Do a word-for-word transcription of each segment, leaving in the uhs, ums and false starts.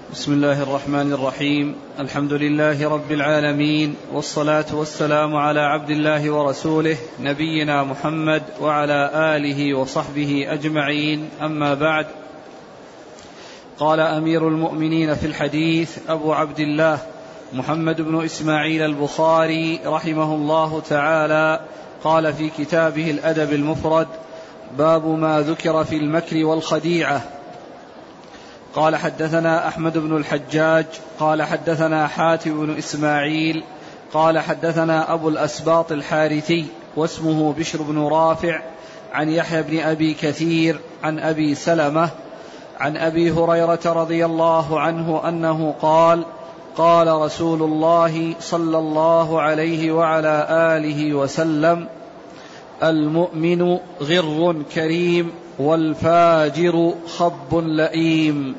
بسم الله الرحمن الرحيم. الحمد لله رب العالمين، والصلاة والسلام على عبد الله ورسوله نبينا محمد وعلى آله وصحبه أجمعين، أما بعد. قال أمير المؤمنين في الحديث أبو عبد الله محمد بن إسماعيل البخاري رحمه الله تعالى، قال في كتابه الأدب المفرد: باب ما ذكر في المكر والخديعة. قال حدثنا أحمد بن الحجاج قال حدثنا حاتم بن إسماعيل قال حدثنا أبو الأسباط الحارثي واسمه بشر بن رافع عن يحيى بن أبي كثير عن أبي سلمة عن أبي هريرة رضي الله عنه أنه قال: قال رسول الله صلى الله عليه وعلى آله وسلم: المؤمن غر كريم والفاجر خب لئيم.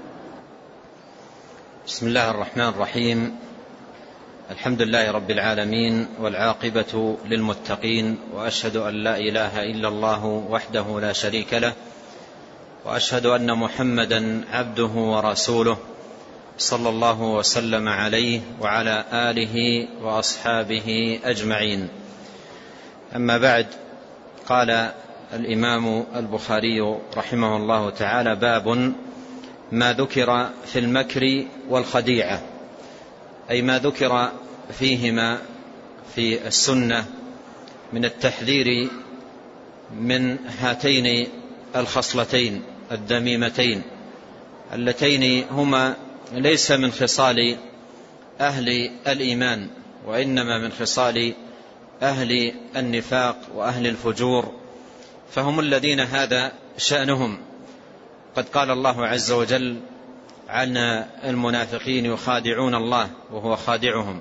بسم الله الرحمن الرحيم. الحمد لله رب العالمين، والعاقبة للمتقين، وأشهد أن لا إله إلا الله وحده لا شريك له، وأشهد أن محمدا عبده ورسوله صلى الله وسلم عليه وعلى آله وأصحابه أجمعين. أما بعد، قال الإمام البخاري رحمه الله تعالى: باب ما ذكر في المكر والخديعة، أي ما ذكر فيهما في السنة من التحذير من هاتين الخصلتين الذميمتين اللتين هما ليس من خصال أهل الإيمان، وإنما من خصال أهل النفاق وأهل الفجور، فهم الذين هذا شأنهم. قد قال الله عز وجل عن المنافقين: يخادعون الله وهو خادعهم،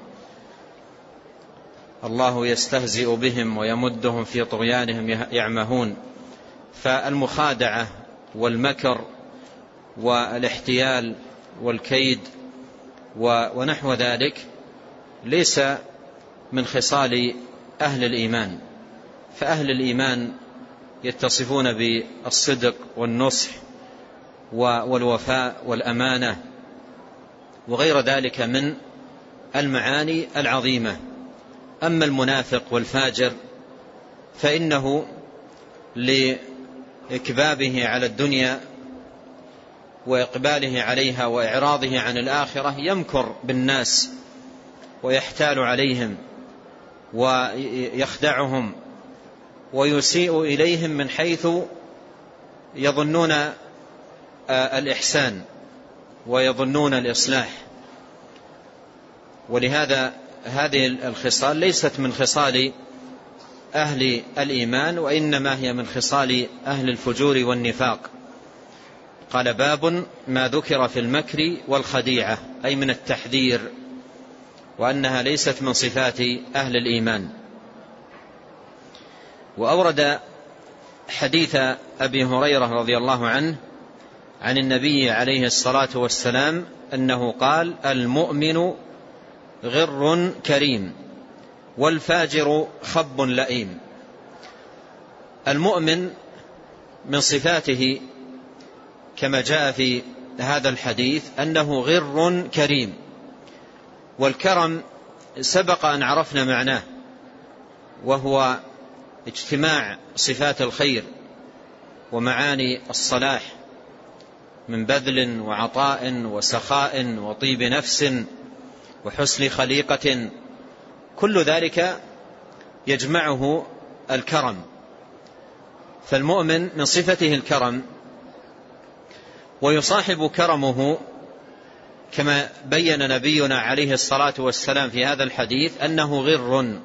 الله يستهزئ بهم ويمدهم في طغيانهم يعمهون. فالمخادعة والمكر والاحتيال والكيد ونحو ذلك ليس من خصال أهل الإيمان، فأهل الإيمان يتصفون بالصدق والنصح والوفاء والأمانة وغير ذلك من المعاني العظيمة. أما المنافق والفاجر فإنه لإكبابه على الدنيا وإقباله عليها وإعراضه عن الآخرة يمكر بالناس ويحتال عليهم ويخدعهم ويسيء إليهم من حيث يظنون الإحسان ويظنون الإصلاح. ولهذا هذه الخصال ليست من خصال أهل الإيمان، وإنما هي من خصال أهل الفجور والنفاق. قال: باب ما ذكر في المكر والخديعة، أي من التحذير، وأنها ليست من صفات أهل الإيمان. وأورد حديث أبي هريرة رضي الله عنه عن النبي عليه الصلاة والسلام أنه قال: المؤمن غر كريم والفاجر خب لئيم. المؤمن من صفاته كما جاء في هذا الحديث أنه غر كريم، والكرم سبق أن عرفنا معناه، وهو اجتماع صفات الخير ومعاني الصلاح من بذل وعطاء وسخاء وطيب نفس وحسن خليقة، كل ذلك يجمعه الكرم. فالمؤمن من صفته الكرم، ويصاحب كرمه كما بين نبينا عليه الصلاة والسلام في هذا الحديث أنه غر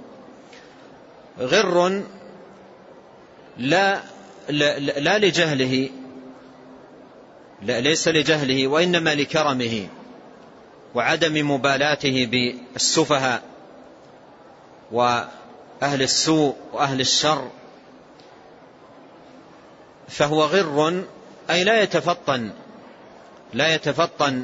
غر لا, لا, لا لجهله، لا ليس لجهله، وإنما لكرمه وعدم مبالاته بالسفهاء وأهل السوء وأهل الشر. فهو غر أي لا يتفطن لا يتفطن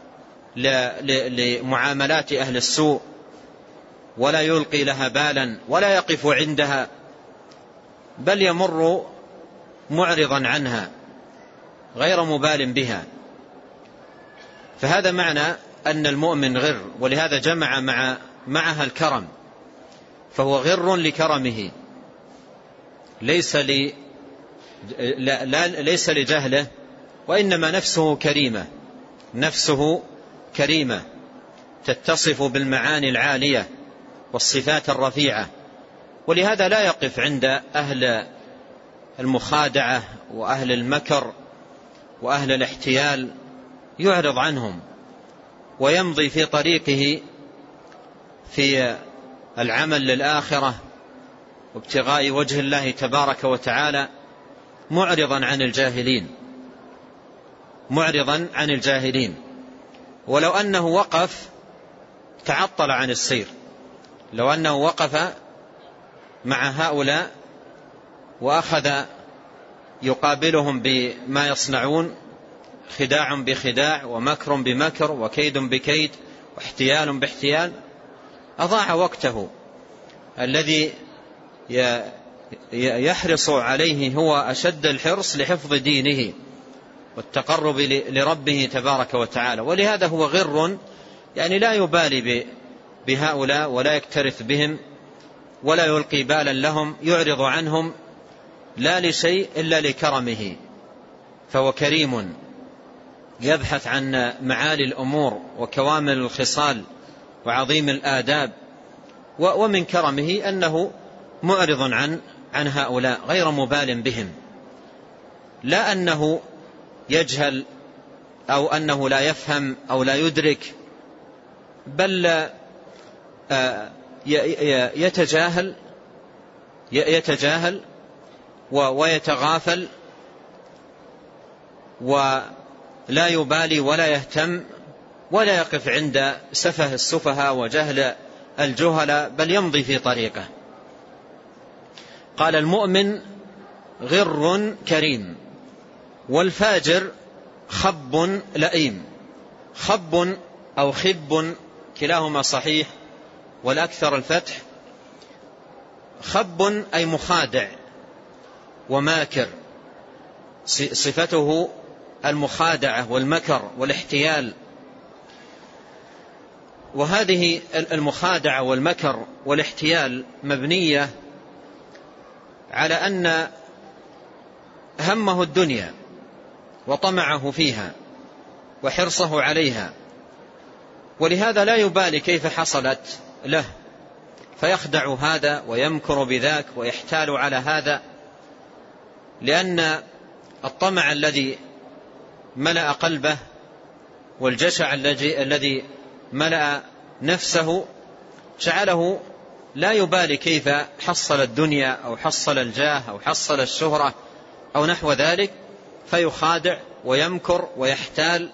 لمعاملات أهل السوء، ولا يلقي لها بالا ولا يقف عندها، بل يمر معرضا عنها غير مبال بها. فهذا معنى أن المؤمن غر، ولهذا جمع مع معها الكرم، فهو غر لكرمه، ليس ل لا لا ليس لجهله، وإنما نفسه كريمة، نفسه كريمة تتصف بالمعاني العالية والصفات الرفيعة، ولهذا لا يقف عند أهل المخادعة وأهل المكر وأهل الاحتيال، يعرض عنهم ويمضي في طريقه في العمل للآخرة وابتغاء وجه الله تبارك وتعالى، معرضا عن الجاهلين، معرضا عن الجاهلين. ولو أنه وقف تعطل عن السير، لو أنه وقف مع هؤلاء وأخذ يقابلهم بما يصنعون، خداع بخداع ومكر بمكر وكيد بكيد واحتيال باحتيال، أضاع وقته الذي يحرص عليه هو أشد الحرص لحفظ دينه والتقرب لربه تبارك وتعالى. ولهذا هو غر، يعني لا يبالي بهؤلاء ولا يكترث بهم ولا يلقي بالا لهم، يعرض عنهم لا لشيء إلا لكرمه، فهو كريم يبحث عن معالي الأمور وكوامل الخصال وعظيم الآداب، ومن كرمه أنه معرض عن عن هؤلاء غير مبال بهم، لا أنه يجهل أو أنه لا يفهم أو لا يدرك، بل يتجاهل يتجاهل ويتغافل ولا يبالي ولا يهتم ولا يقف عند سفه السفهاء وجهل الجهل، بل يمضي في طريقه. قال المؤمن غر كريم، والفاجر خب لئيم. خب أو خب كلاهما صحيح، والأكثر الفتح. خب أي مخادع وماكر، صفته المخادعة والمكر والاحتيال. وهذه المخادعة والمكر والاحتيال مبنية على أن همه الدنيا وطمعه فيها وحرصه عليها، ولهذا لا يبالي كيف حصلت له، فيخدع هذا ويمكر بذاك ويحتال على هذا، لأن الطمع الذي ملأ قلبه والجشع الذي ملأ نفسه جعله لا يبالي كيف حصل الدنيا أو حصل الجاه أو حصل الشهرة أو نحو ذلك، فيخادع ويمكر ويحتال،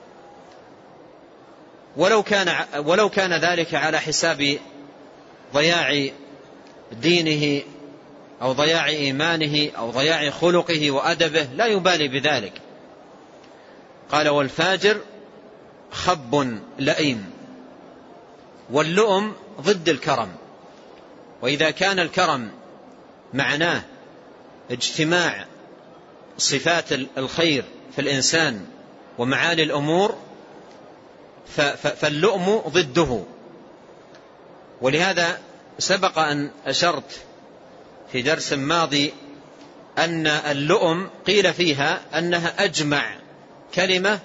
ولو كان ولو كان ذلك على حساب ضياع دينه أو ضياع إيمانه أو ضياع خلقه وأدبه، لا يبالي بذلك. قال والفاجر خب لئيم. واللؤم ضد الكرم، وإذا كان الكرم معناه اجتماع صفات الخير في الإنسان ومعالي الأمور، فاللؤم ضده. ولهذا سبق أن أشرت في درس ماضي أن اللؤم قيل فيها أنها أجمع كلمة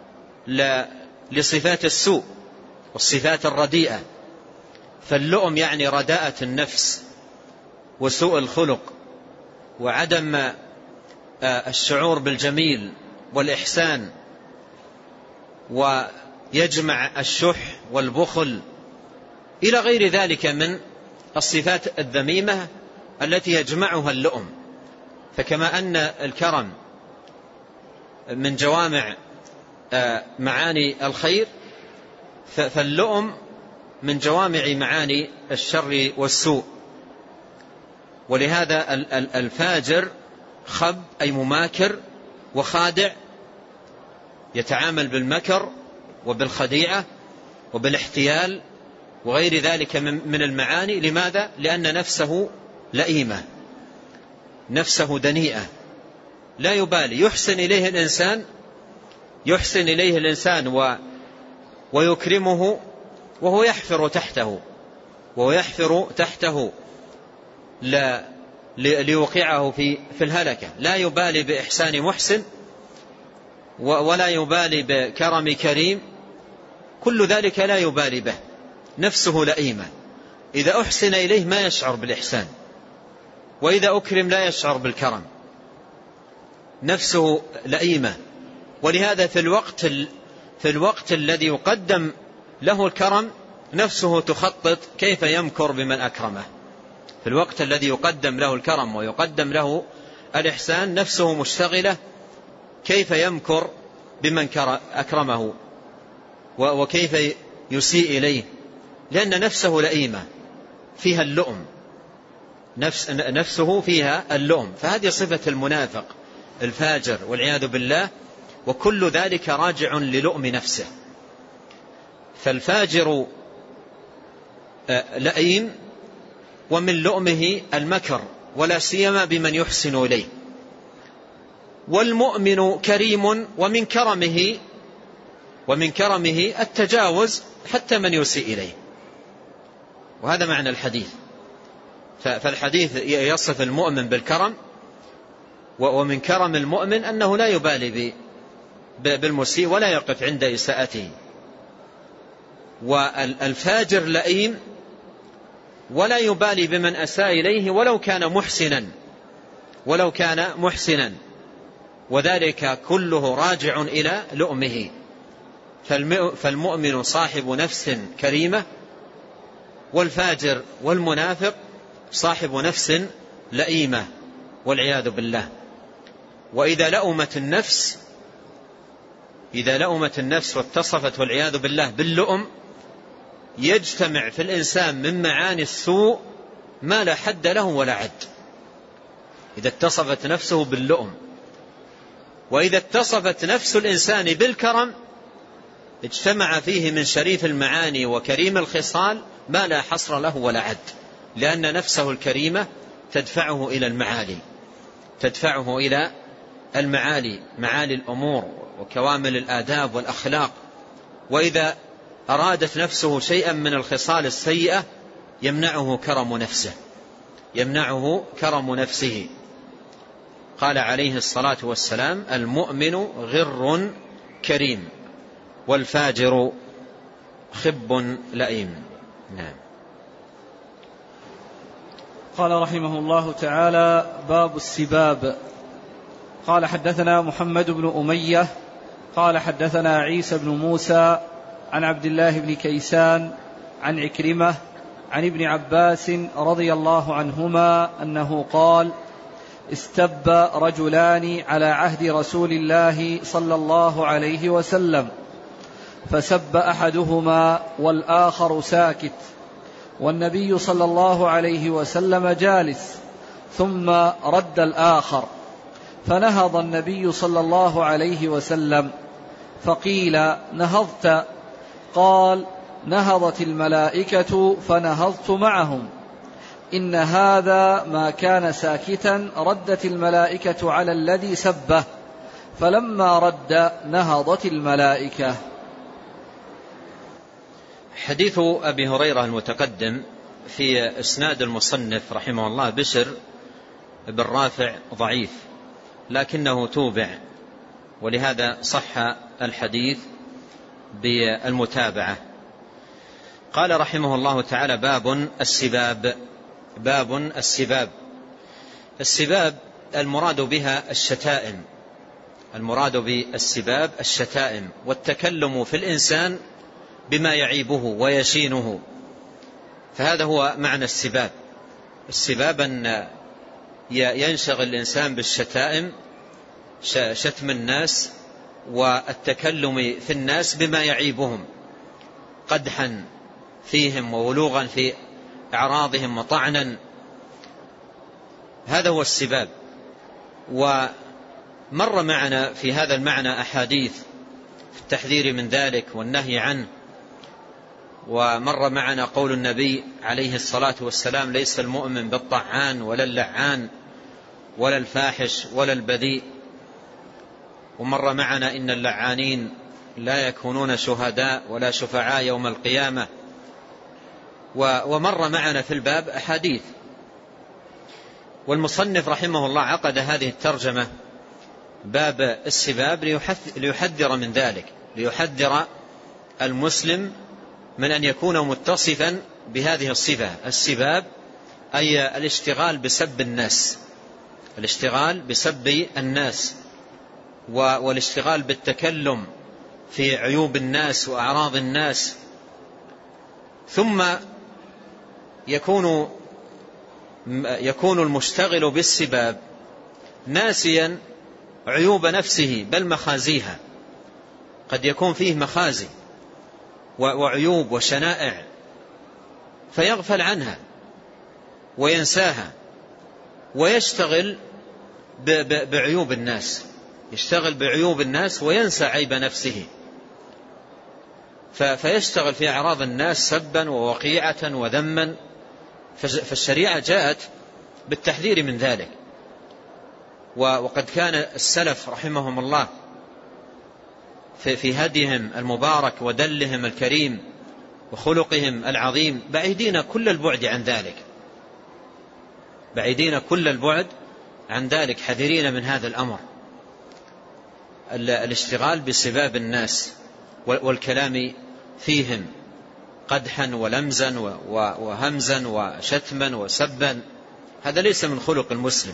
لصفات السوء والصفات الرديئة. فاللؤم يعني رداءة النفس وسوء الخلق وعدم الشعور بالجميل والإحسان، ويجمع الشح والبخل إلى غير ذلك من الصفات الذميمة التي يجمعها اللؤم. فكما أن الكرم من جوامع معاني الخير، فاللؤم من جوامع معاني الشر والسوء. ولهذا الفاجر خب أي مماكر وخادع، يتعامل بالمكر وبالخديعة وبالاحتيال وغير ذلك من المعاني. لماذا؟ لأن نفسه لئيمة، نفسه دنيئة، لا يبالي. يحسن إليه الإنسان يحسن إليه الإنسان ويكرمه وهو يحفر تحته وهو يحفر تحته لا ليوقعه في في الهلكة. لا يبالي بإحسان محسن ولا يبالي بكرم كريم، كل ذلك لا يبالي به. نفسه لئيمة، إذا أحسن إليه ما يشعر بالإحسان، وإذا أكرم لا يشعر بالكرم. نفسه لئيمة، ولهذا في الوقت في الوقت الذي يقدم له الكرم نفسه تخطط كيف يمكر بمن أكرمه. في الوقت الذي يقدم له الكرم ويقدم له الإحسان نفسه مشتغلة كيف يمكر بمن أكرمه وكيف يسيء إليه، لأن نفسه لئيمة فيها اللؤم، نفس نفسه فيها اللؤم. فهذه صفة المنافق الفاجر والعياذ بالله، وكل ذلك راجع للؤم نفسه. فالفاجر لئيم، ومن لؤمه المكر، ولا سيما بمن يحسن إليه. والمؤمن كريم، ومن كرمه ومن كرمه التجاوز حتى من يسيء إليه. وهذا معنى الحديث. فالحديث يصف المؤمن بالكرم، ومن كرم المؤمن أنه لا يبالي بالمسيء ولا يقف عند إساءته. والفاجر لئيم ولا يبالي بمن أساء إليه ولو كان محسنا ولو كان محسنا وذلك كله راجع إلى لؤمه. فالمؤمن صاحب نفس كريمة، والفاجر والمنافق صاحب نفس لئيمة والعياذ بالله. وإذا لؤمت النفس إذا لؤمت النفس واتصفت والعياذ بالله باللؤم، يجتمع في الإنسان من معاني السوء ما لا حد له ولا عد. إذا اتصفت نفسه باللؤم، وإذا اتصفت نفس الإنسان بالكرم اجتمع فيه من شريف المعاني وكريم الخصال ما لا حصر له ولا عد، لأن نفسه الكريمة تدفعه إلى المعالي تدفعه إلى المعالي معالي الأمور وكوامل الآداب والأخلاق. وإذا أرادت نفسه شيئا من الخصال السيئة يمنعه كرم نفسه يمنعه كرم نفسه. قال عليه الصلاة والسلام: المؤمن غر كريم، والفاجر خب لئيم. نعم. قال رحمه الله تعالى: باب السباب. قال حدثنا محمد بن أمية قال حدثنا عيسى بن موسى عن عبد الله بن كيسان عن عكرمة عن ابن عباس رضي الله عنهما أنه قال: استب رجلان على عهد رسول الله صلى الله عليه وسلم، فسب أحدهما والآخر ساكت، والنبي صلى الله عليه وسلم جالس، ثم رد الآخر، فنهض النبي صلى الله عليه وسلم، فقيل: نهضت؟ قال: نهضت الملائكة فنهضت معهم. إن هذا ما كان ساكتا ردت الملائكة على الذي سبه، فلما رد نهضت الملائكة. حديث أبي هريرة المتقدم في إسناد المصنف رحمه الله بشر بن رافع ضعيف، لكنه توبع، ولهذا صح الحديث بالمتابعة. قال رحمه الله تعالى: باب السباب. باب السباب. السباب المراد بها الشتائم المراد بالسباب الشتائم والتكلم في الإنسان بما يعيبه ويشينه، فهذا هو معنى السباب. السباب أن ينشغل الإنسان بالشتائم، شتم الناس والتكلم في الناس بما يعيبهم، قدحا فيهم وولوغا في أعراضهم وطعنا، هذا هو السباب. ومر معنا في هذا المعنى أحاديث في التحذير من ذلك والنهي عنه. ومر معنا قول النبي عليه الصلاة والسلام: ليس المؤمن بالطعان ولا اللعان ولا الفاحش ولا البذيء. ومر معنا إن اللعانين لا يكونون شهداء ولا شفعاء يوم القيامة. ومر معنا في الباب أحاديث. والمصنف رحمه الله عقد هذه الترجمة باب السباب ليحذر من ذلك، ليحذر المسلم من أن يكون متصفا بهذه الصفة، السباب أي الاشتغال بسب الناس، الاشتغال بسب الناس والاشتغال بالتكلم في عيوب الناس وأعراض الناس، ثم يكون يكون المشتغل بالسباب ناسيا عيوب نفسه بل مخازيها. قد يكون فيه مخازي وعيوب وشنائع فيغفل عنها وينساها ويشتغل بعيوب الناس، يشتغل بعيوب الناس وينسى عيب نفسه، فيشتغل في أعراض الناس سبا ووقيعة وذما. فالشريعة جاءت بالتحذير من ذلك. وقد كان السلف رحمهم الله في هديهم المبارك ودلهم الكريم وخلقهم العظيم بعيدين كل البعد عن ذلك، بعيدين كل البعد عن ذلك، حذرين من هذا الأمر، الاشتغال بسباب الناس والكلام فيهم قدحا ولمزا وهمزا وشتما وسبا، هذا ليس من خلق المسلم.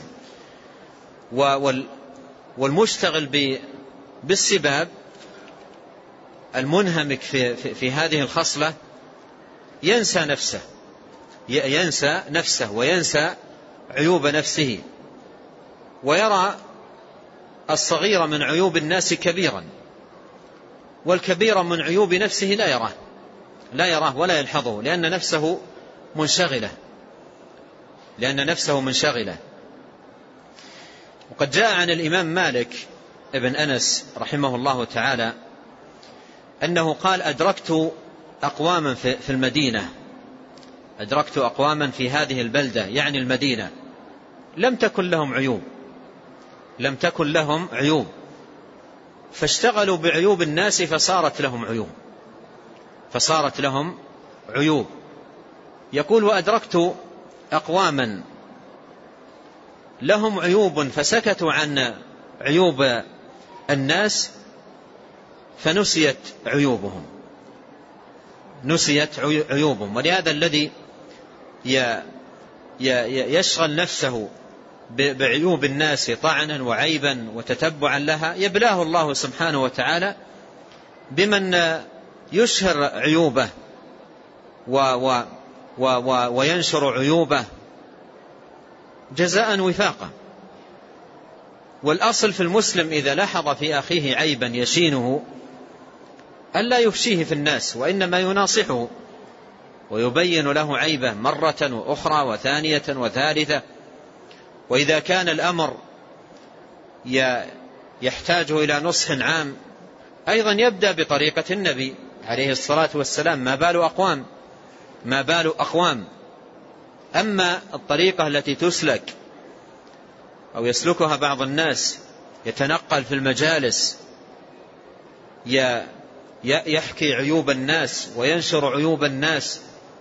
والمشتغل بالسباب المنهمك في, في, في هذه الخصلة ينسى نفسه، ينسى نفسه وينسى عيوب نفسه، ويرى الصغير من عيوب الناس كبيرا، والكبير من عيوب نفسه لا يراه لا يراه ولا يلحظه، لأن نفسه منشغلة لأن نفسه منشغلة. وقد جاء عن الإمام مالك ابن أنس رحمه الله تعالى أنه قال: أدركت أقواما في المدينة أدركت أقواما في هذه البلدة، يعني المدينة، لم تكن لهم عيوب لم تكن لهم عيوب فاشتغلوا بعيوب الناس فصارت لهم عيوب فصارت لهم عيوب يقول: وأدركت أقواما لهم عيوب فسكتوا عن عيوب الناس فنسيت عيوبهم نسيت عيوبهم ولهذا الذي يشغل نفسه بعيوب الناس طعنا وعيبا وتتبعا لها يبلاه الله سبحانه وتعالى بمن يشهر عيوبه و و و و وينشر عيوبه جزاء وفاقا. والأصل في المسلم إذا لاحظ في أخيه عيبا يشينه ألا يفشيه في الناس، وإنما يناصحه ويبين له عيبه مرة وأخرى وثانية وثالثة. وإذا كان الأمر يحتاج إلى نصح عام أيضا يبدأ بطريقة النبي عليه الصلاة والسلام: ما بال أقوام ما بال أقوام أما الطريقة التي تسلك أو يسلكها بعض الناس، يتنقل في المجالس يحكي عيوب الناس وينشر عيوب الناس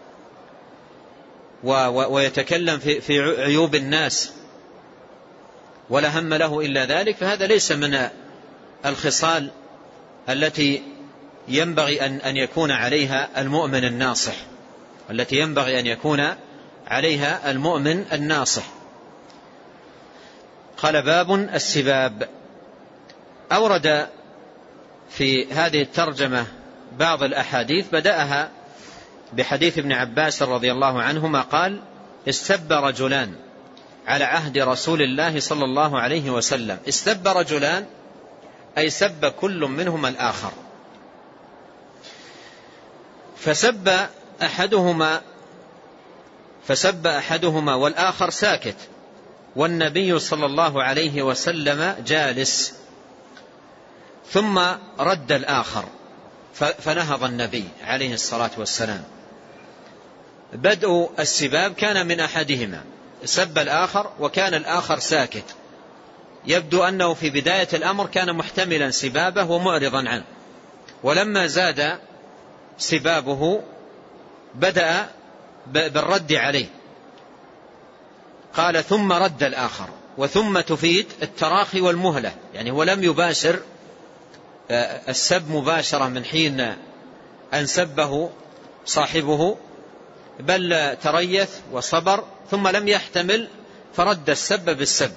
ويتكلم في عيوب الناس ولا هم له إلا ذلك، فهذا ليس من الخصال التي ينبغي أن يكون عليها المؤمن الناصح التي ينبغي أن يكون عليها المؤمن الناصح. قال: باب السباب. أورد في هذه الترجمة بعض الأحاديث، بدأها بحديث ابن عباس رضي الله عنهما قال: استب رجلان على عهد رسول الله صلى الله عليه وسلم. استب رجلان أي سب كل منهما الآخر، فسب أحدهما فسب أحدهما والآخر ساكت، والنبي صلى الله عليه وسلم جالس، ثم رد الآخر فنهض النبي عليه الصلاة والسلام. بدء السباب كان من أحدهما، سب الآخر وكان الآخر ساكت، يبدو أنه في بداية الأمر كان محتملا سبابه ومعرضا عنه، ولما زاد سبابه بدأ بالرد عليه. قال ثم رد الآخر، وثم تفيد التراخي والمهلة، يعني هو لم يباشر السب مباشرة من حين أن سبه صاحبه، بل تريث وصبر ثم لم يحتمل فرد السب بالسب.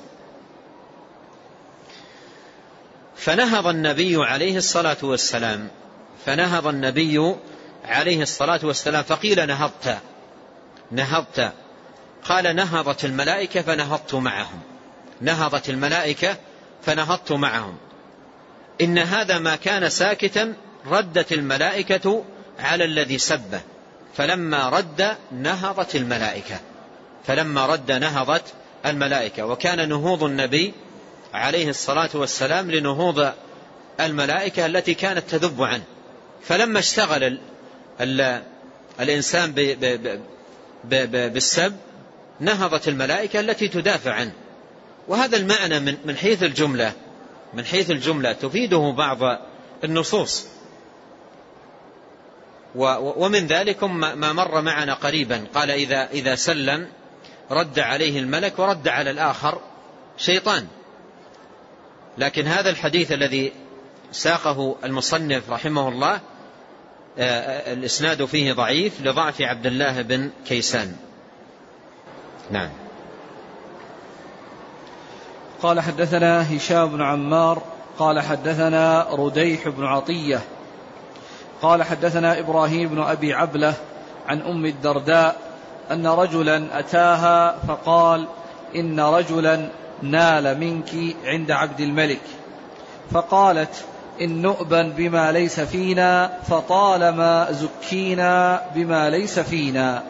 فنهض النبي عليه الصلاة والسلام فنهض النبي عليه الصلاة والسلام فقيل نهضت نهضت قال نهضت الملائكة فنهضت معهم نهضت الملائكة فنهضت معهم إن هذا ما كان ساكتا ردت الملائكة على الذي سبه، فلما رد نهضت الملائكة فلما رد نهضت الملائكة وكان نهوض النبي عليه الصلاة والسلام لنهوض الملائكة التي كانت تذب عنه. فلما اشتغل ال ال الإنسان ب ب ب ب بالسب نهضت الملائكة التي تدافع عنه. وهذا المعنى من من حيث الجملة من حيث الجملة تفيده بعض النصوص، ومن ذلك ما مر معنا قريبا، قال إذا إذا سلم رد عليه الملك ورد على الآخر شيطان. لكن هذا الحديث الذي ساقه المصنف رحمه الله الإسناد فيه ضعيف لضعف عبد الله بن كيسان. نعم. قال حدثنا هشام بن عمار قال حدثنا رديح بن عطية قال حدثنا إبراهيم بن أبي عبلة عن أم الدرداء أن رجلا أتاها فقال إن رجلا نال منك عند عبد الملك، فقالت إن نؤبا بما ليس فينا فطالما زكينا بما ليس فينا.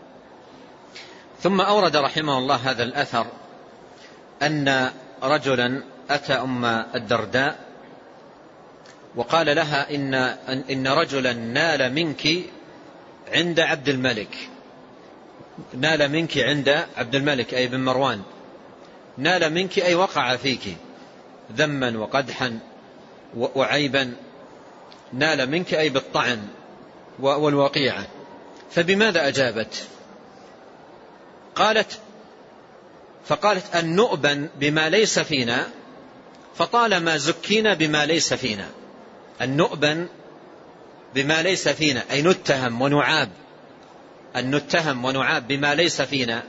ثم أورد رحمه الله هذا الأثر أن رجلا أتى أم الدرداء وقال لها إن, إن رجلا نال منك عند عبد الملك نال منك عند عبد الملك أي بن مروان، نال منك أي وقع فيك ذما وقدحا وعيبا، نال منك أي بالطعن والوقيعة، فبماذا أجابت؟ قالت فقالت أن نؤبن بما ليس فينا فطالما زكينا بما ليس فينا. أن نؤبن بما ليس فينا أي نتهم ونعاب، أن نتهم ونعاب بما ليس فينا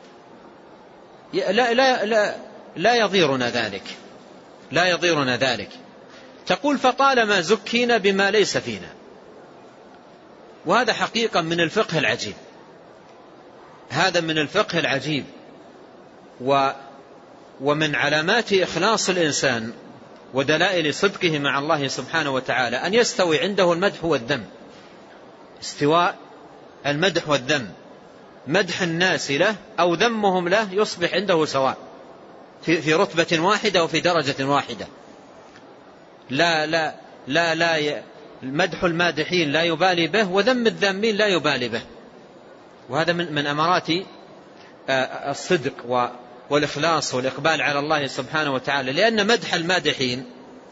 لا, لا, لا, لا يضيرنا ذلك لا يضيرنا ذلك تقول فطالما زكينا بما ليس فينا. وهذا حقيقة من الفقه العجيب هذا من الفقه العجيب و ومن علامات إخلاص الإنسان ودلائل صدقه مع الله سبحانه وتعالى أن يستوي عنده المدح والذم، استواء المدح والذم، مدح الناس له أو ذمهم له يصبح عنده سواء في, في رتبة واحدة وفي درجة واحدة. لا لا لا لا مدح المادحين لا يبالي به وذم الذامين لا يبالي به. وهذا من, من أمارات الصدق والإخلاص والإقبال على الله سبحانه وتعالى، لأن مدح المادحين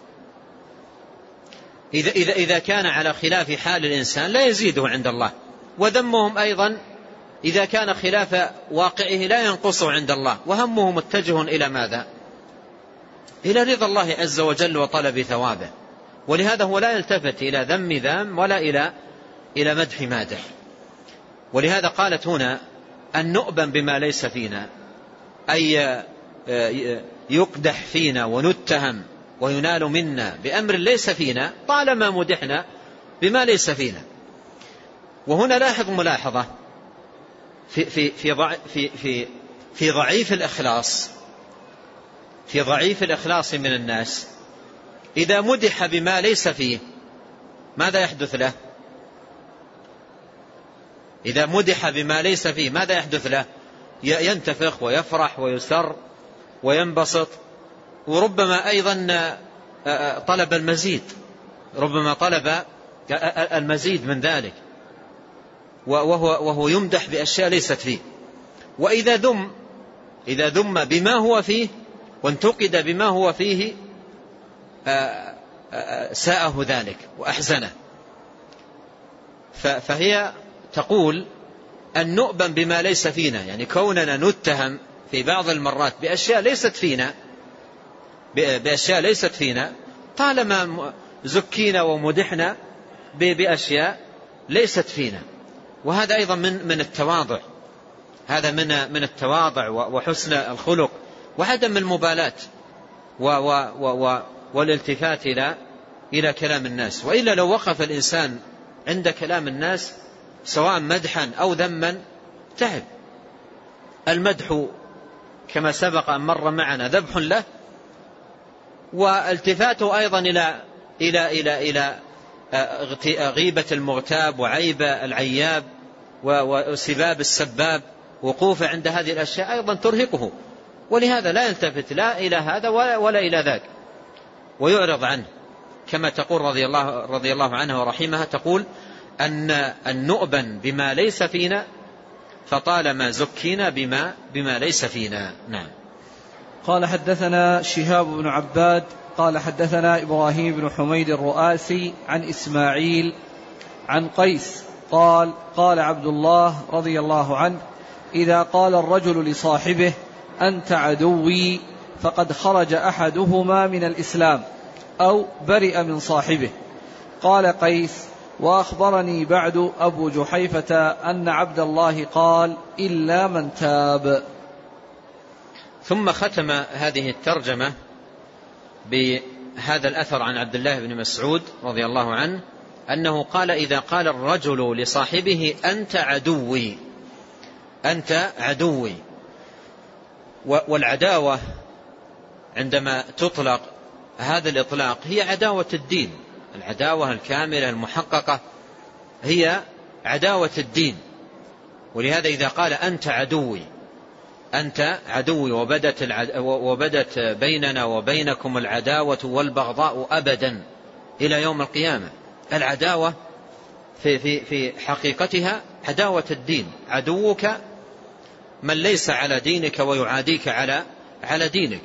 إذا, إذا, إذا كان على خلاف حال الإنسان لا يزيده عند الله، وذمهم أيضا إذا كان خلاف واقعه لا ينقصه عند الله، وهمه متجه إلى ماذا؟ إلى رضا الله عز وجل وطلب ثوابه. ولهذا هو لا يلتفت إلى ذم ذام ولا إلى إلى مدح مادح. ولهذا قالت هنا أن نؤبن بما ليس فينا أي يقدح فينا ونتهم وينال منا بأمر ليس فينا طالما مدحنا بما ليس فينا. وهنا لاحظ ملاحظة في في في في في, في ضعيف الإخلاص في ضعيف الإخلاص من الناس إذا مدح بما ليس فيه ماذا يحدث له؟ إذا مدح بما ليس فيه ماذا يحدث له؟ ينتفخ ويفرح ويسر وينبسط، وربما أيضا طلب المزيد ربما طلب المزيد من ذلك، وهو, وهو يمدح بأشياء ليست فيه. وإذا ذم إذا ذم بما هو فيه وانتقد بما هو فيه ساءه ذلك وأحزنه. فهي تقول أن نؤمن بما ليس فينا، يعني كوننا نتهم في بعض المرات بأشياء ليست فينا بأشياء ليست فينا طالما زكينا ومدحنا بأشياء ليست فينا. وهذا أيضا من من التواضع، هذا من من التواضع وحسن الخلق وعدم المبالاة والالتفات إلى إلى كلام الناس. وإلا لو وقف الإنسان عند كلام الناس سواء مدحا أو ذما تعب. المدح كما سبق أن مر معنا ذبح له، والتفاته أيضا إلى إلى إلى إلى غيبة المغتاب وعيب العياب وسباب السباب، وقوفه عند هذه الأشياء أيضا ترهقه، ولهذا لا يلتفت لا إلى هذا ولا إلى ذاك ويعرض عنه. كما تقول رضي الله, رضي الله عنها ورحمها، تقول أن النؤبن بما ليس فينا فطالما زكينا بما, بما ليس فينا. نعم. قال حدثنا شهاب بن عباد قال حدثنا إبراهيم بن حميد الرؤاسي عن إسماعيل عن قيس قال قال عبد الله رضي الله عنه: إذا قال الرجل لصاحبه أنت عدوي فقد خرج أحدهما من الإسلام أو برئ من صاحبه. قال قيس: وأخبرني بعد أبو جحيفة أن عبد الله قال: إلا من تاب. ثم ختم هذه الترجمة بهذا الأثر عن عبد الله بن مسعود رضي الله عنه أنه قال: إذا قال الرجل لصاحبه أنت عدوي أنت عدوي. والعداوة عندما تطلق هذا الإطلاق هي عداوة الدين، العداوة الكاملة المحققة هي عداوة الدين. ولهذا إذا قال أنت عدوي أنت عدوي وبدت, العد... وبدت بيننا وبينكم العداوة والبغضاء أبدا إلى يوم القيامة. العداوة في, في, في حقيقتها عداوة الدين، عدوك من ليس على دينك ويعاديك على, على دينك.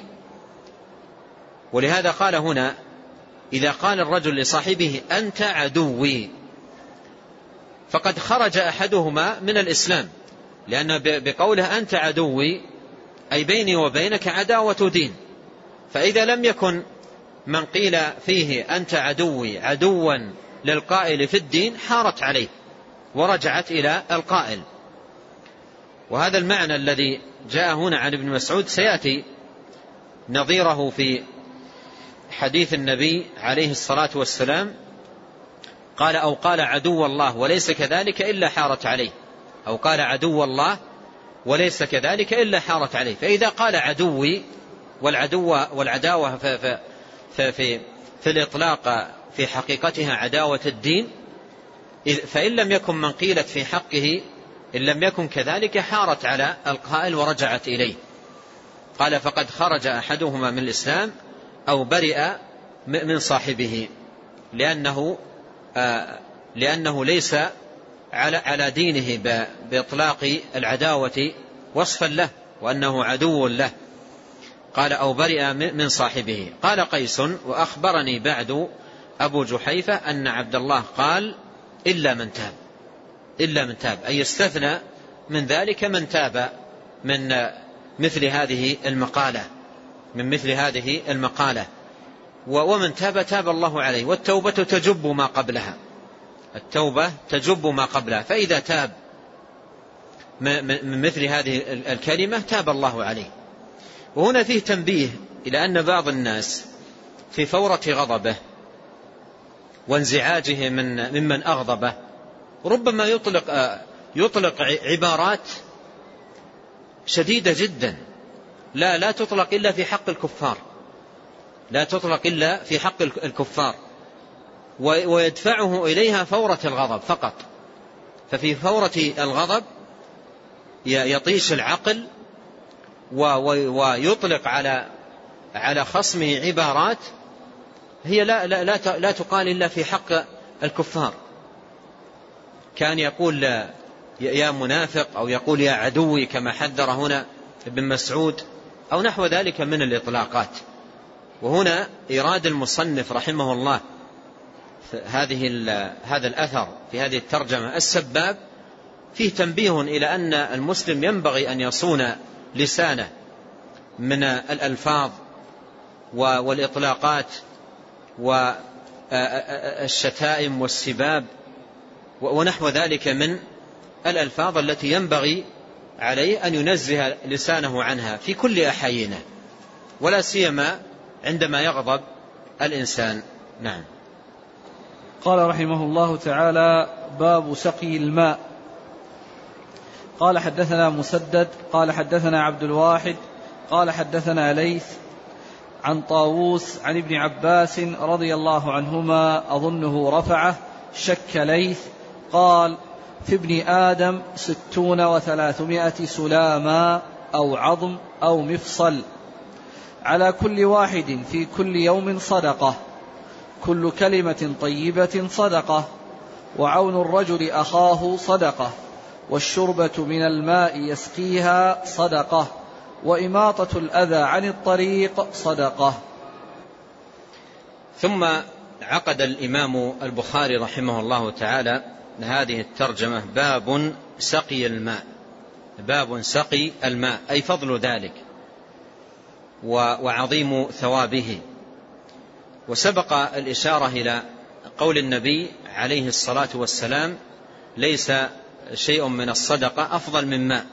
ولهذا قال هنا: إذا قال الرجل لصاحبه أنت عدوي فقد خرج أحدهما من الإسلام، لأن بقوله أنت عدوي أي بيني وبينك عداوة دين. فإذا لم يكن من قيل فيه أنت عدوي عدوا للقائل في الدين حارت عليه ورجعت إلى القائل. وهذا المعنى الذي جاء هنا عن ابن مسعود سيأتي نظيره في حديث النبي عليه الصلاة والسلام، قال: أو قال عدو الله وليس كذلك إلا حارت عليه، أو قال عدو الله وليس كذلك إلا حارت عليه. فإذا قال عدوي والعدو والعداوة في, في, في, في الإطلاق في حقيقتها عداوة الدين، فإن لم يكن من قيلت في حقه إن لم يكن كذلك حارت على القائل ورجعت إليه. قال: فقد خرج أحدهما من الإسلام أو برئ من صاحبه، لأنه آه لأنه ليس على على دينه بإطلاق العداوة وصفا له وأنه عدو له. قال: أو برئ من صاحبه. قال قيس: وأخبرني بعد أبو جحيفة أن عبد الله قال: إلا من تاب. إلا من تاب أي استثنى من ذلك من تاب من مثل هذه المقالة من مثل هذه المقالة ومن تاب تاب الله عليه. والتوبة تجب ما قبلها، التوبة تجب ما قبلها. فإذا تاب من مثل هذه الكلمة تاب الله عليه. وهنا فيه تنبيه إلى أن بعض الناس في فورة غضبه وانزعاجه من ممن أغضبه ربما يطلق يطلق عبارات شديدة جدا لا لا تطلق إلا في حق الكفار، لا تطلق إلا في حق الكفار، ويدفعه إليها فورة الغضب فقط. ففي فورة الغضب يطيش العقل ويطلق على على خصمه عبارات هي لا لا لا, لا تقال إلا في حق الكفار. كان يقول يا منافق أو يقول يا عدوي كما حذر هنا ابن مسعود أو نحو ذلك من الإطلاقات. وهنا إيراد المصنف رحمه الله هذه هذا الأثر في هذه الترجمة السباب فيه تنبيه إلى أن المسلم ينبغي أن يصون لسانه من الألفاظ والإطلاقات والشتائم والسباب ونحو ذلك من الألفاظ التي ينبغي عليه أن ينزه لسانه عنها في كل أحايينه، ولا سيما عندما يغضب الإنسان. نعم. قال رحمه الله تعالى: باب سقي الماء. قال حدثنا مسدد قال حدثنا عبد الواحد قال حدثنا ليث عن طاووس عن ابن عباس رضي الله عنهما أظنه رفعه، شك ليث، قال: في ابن آدم ستون وثلاثمائة سلاما أو عظم أو مفصل، على كل واحد في كل يوم صدقة، كل كلمة طيبة صدقة، وعون الرجل أخاه صدقة، والشربة من الماء يسقيها صدقة، وإماطة الأذى عن الطريق صدقة. ثم عقد الإمام البخاري رحمه الله تعالى هذه الترجمة: باب سقي الماء. باب سقي الماء أي فضل ذلك وعظيم ثوابه. وسبق الإشارة إلى قول النبي عليه الصلاة والسلام: ليس شيء من الصدقة أفضل من ماء،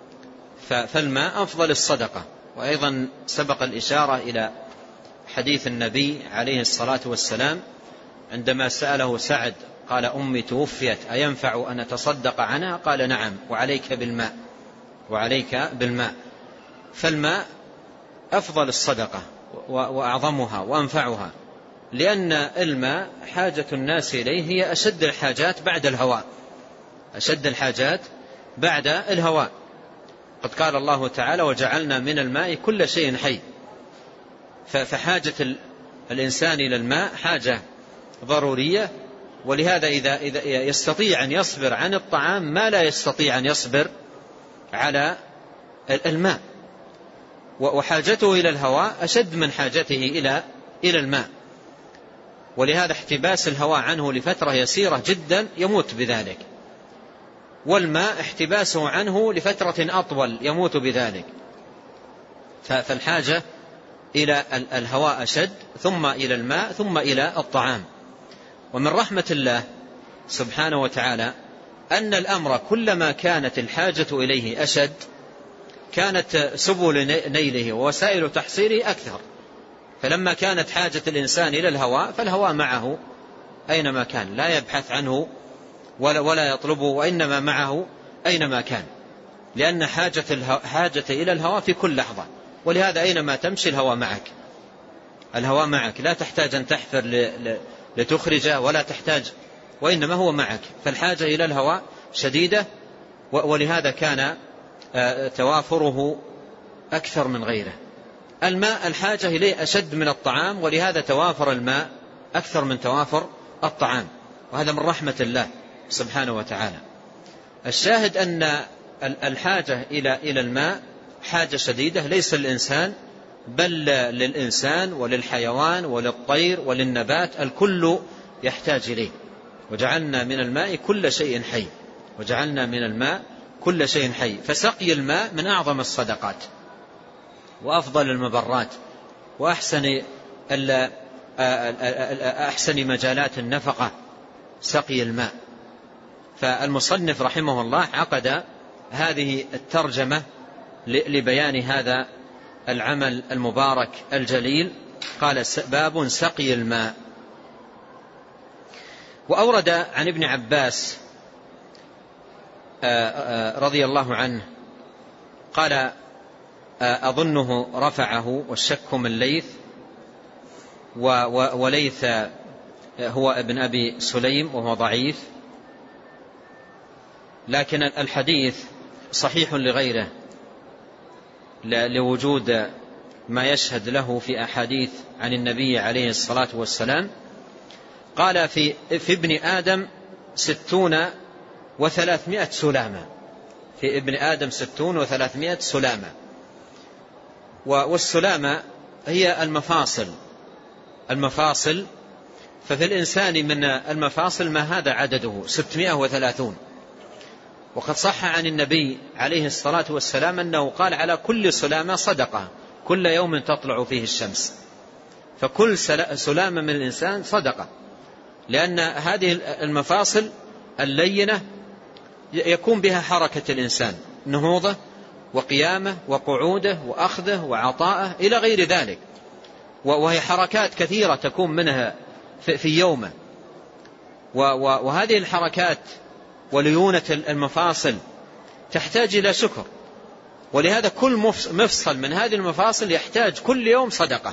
فالماء أفضل الصدقة. وأيضا سبق الإشارة إلى حديث النبي عليه الصلاة والسلام عندما سأله سعد قال: أمي توفيت أينفع أن أتصدق عنها؟ قال: نعم، وعليك بالماء، وعليك بالماء. فالماء أفضل الصدقة وأعظمها وأنفعها، لأن الماء حاجة الناس إليه هي أشد الحاجات بعد الهواء، أشد الحاجات بعد الهواء. قد قال الله تعالى: وجعلنا من الماء كل شيء حي. فحاجة الإنسان إلى الماء حاجة ضرورية، ولهذا إذا, إذا يستطيع أن يصبر عن الطعام ما لا يستطيع أن يصبر على الماء، وحاجته إلى الهواء أشد من حاجته إلى إلى الماء. ولهذا احتباس الهواء عنه لفترة يسيرة جدا يموت بذلك، والماء احتباسه عنه لفترة أطول يموت بذلك. فالحاجة إلى الهواء أشد، ثم إلى الماء، ثم إلى الطعام. ومن رحمة الله سبحانه وتعالى أن الأمر كلما كانت الحاجة إليه أشد كانت سبل نيله ووسائل تحصيله أكثر. فلما كانت حاجة الإنسان إلى الهواء فالهواء معه أينما كان، لا يبحث عنه ولا, ولا يطلبه، وإنما معه أينما كان، لأن حاجة, حاجة إلى الهواء في كل لحظة. ولهذا أينما تمشي الهواء معك، الهواء معك، لا تحتاج أن تحفر لتخرجه ولا تحتاج، وإنما هو معك. فالحاجة إلى الهواء شديدة، ولهذا كان توافره أكثر من غيره. الماء الحاجة إليه أشد من الطعام، ولهذا توافر الماء أكثر من توافر الطعام، وهذا من رحمة الله سبحانه وتعالى. الشاهد أن الحاجة إلى إلى الماء حاجة شديدة، ليس للإنسان بل للإنسان وللحيوان وللطير وللنبات، الكل يحتاج إليه. وجعلنا من الماء كل شيء حي، وجعلنا من الماء كل شيء حي. فسقي الماء من أعظم الصدقات وأفضل المبرات وأحسن أحسن مجالات النفقة، سقي الماء. فالمصنف رحمه الله عقد هذه الترجمة لبيان هذا العمل المبارك الجليل. قال: باب سقي الماء. وأورد عن ابن عباس رضي الله عنه قال: أظنه رفعه، والشك من ليث، وليث هو ابن أبي سليم وهو ضعيف، لكن الحديث صحيح لغيره لوجود ما يشهد له في أحاديث عن النبي عليه الصلاة والسلام. قال: في, في ابن آدم ستون وثلاثمائة سلامة، في ابن آدم ستون وثلاثمائة سلامة. والسلامة هي المفاصل. المفاصل ففي الإنسان من المفاصل ما هذا عدده ستمائة وثلاثون. وقد صح عن النبي عليه الصلاة والسلام أنه قال على كل سلامة صدقة، كل يوم تطلع فيه الشمس، فكل سلامة من الإنسان صدقة، لأن هذه المفاصل اللينة يكون بها حركة الإنسان، نهوضه وقيامه وقعوده وأخذه وعطاءه إلى غير ذلك، وهي حركات كثيرة تكون منها في يومه. وهذه الحركات وليونة المفاصل تحتاج إلى شكر، ولهذا كل مفصل من هذه المفاصل يحتاج كل يوم صدقة،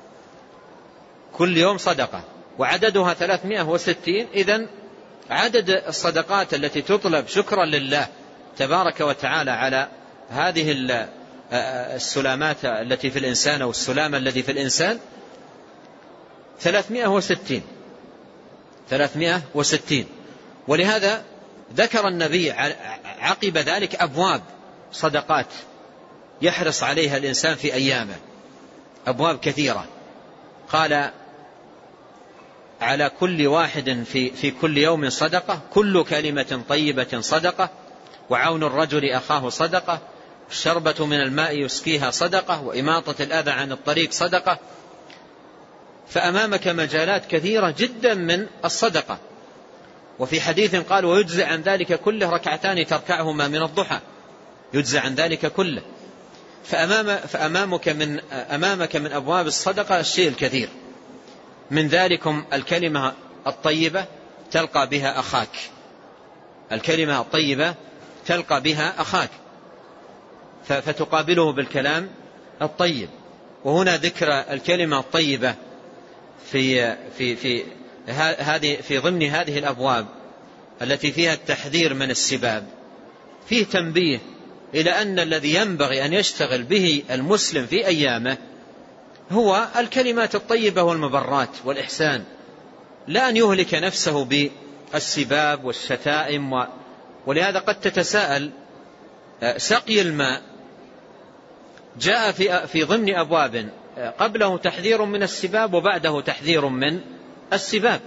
كل يوم صدقة، وعددها ثلاثمائة وستين. إذن عدد الصدقات التي تطلب شكرا لله تبارك وتعالى على هذه السلامات التي في الإنسان أو السلام الذي في الإنسان ثلاثمائة وستين ثلاثمائة وستين. ولهذا ذكر النبي عقب ذلك أبواب صدقات يحرص عليها الإنسان في أيامه، أبواب كثيرة. قال على كل واحد في, في كل يوم صدقة، كل كلمة طيبة صدقة، وعون الرجل أخاه صدقة، الشربة من الماء يسقيها صدقة، وإماطة الأذى عن الطريق صدقة. فأمامك مجالات كثيرة جدا من الصدقة. وفي حديث قال ويجزي عن ذلك كله ركعتان تركعهما من الضحى، يجزي عن ذلك كله. فأمام فأمامك من أمامك من أبواب الصدقة الشيء الكثير، من ذلكم الكلمة الطيبة تلقى بها أخاك، الكلمة الطيبة تلقى بها أخاك فتقابله بالكلام الطيب. وهنا ذكر الكلمة الطيبة في في في هذه في ضمن هذه الأبواب التي فيها التحذير من السباب، فيه تنبيه إلى أن الذي ينبغي أن يشتغل به المسلم في أيامه هو الكلمات الطيبة والمبرات والإحسان، لا أن يهلك نفسه بالسباب والشتائم. و... ولهذا قد تتساءل، سقي الماء جاء في في ضمن أبواب قبله تحذير من السباب وبعده تحذير من السباب،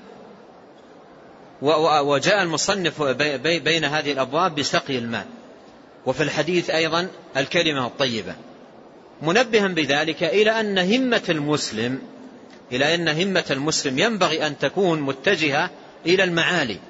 وجاء المصنف بين هذه الأبواب بسقي الماء. وفي الحديث أيضا الكلمة الطيبة، منبها بذلك إلى أن همة المسلم إلى أن همة المسلم ينبغي أن تكون متجهة إلى المعالي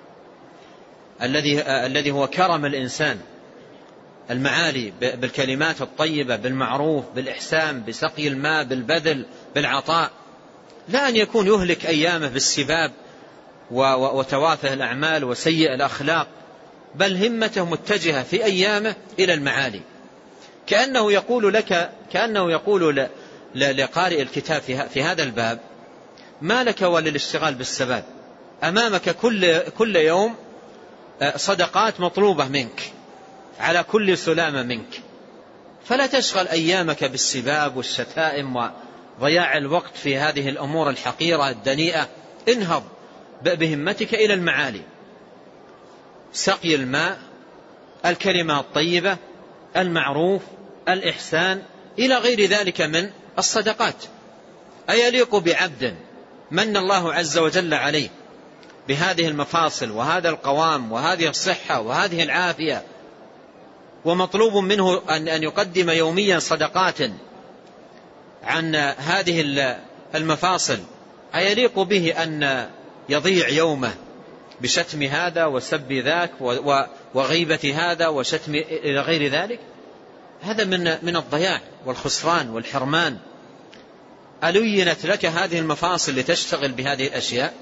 الذي الذي هو كرم الإنسان، المعالي بالكلمات الطيبة، بالمعروف، بالإحسان، بسقي الماء، بالبذل، بالعطاء، لا أن يكون يهلك أيامه بالسباب وتوافه الأعمال وسيء الأخلاق، بل همته متجهة في أيامه إلى المعالي. كأنه يقول لك كأنه يقول لقارئ الكتاب في هذا الباب ما لك وللاشتغال بالسباب، أمامك كل كل يوم صدقات مطلوبة منك على كل سلامة منك، فلا تشغل أيامك بالسباب والشتائم وضياع الوقت في هذه الأمور الحقيرة الدنيئة. انهض بهمتك إلى المعالي، سقي الماء، الكلمة الطيبة، المعروف، الإحسان، إلى غير ذلك من الصدقات. أيليق بعبد من الله عز وجل عليه بهذه المفاصل وهذا القوام وهذه الصحة وهذه العافية، ومطلوب منه أن يقدم يوميا صدقات عن هذه المفاصل، أيليق به أن يضيع يومه بشتم هذا وسب ذاك وغيبة هذا وشتم إلى غير ذلك؟ هذا من من الضياع والخسران والحرمان. ألينت لك هذه المفاصل لتشتغل بهذه الأشياء؟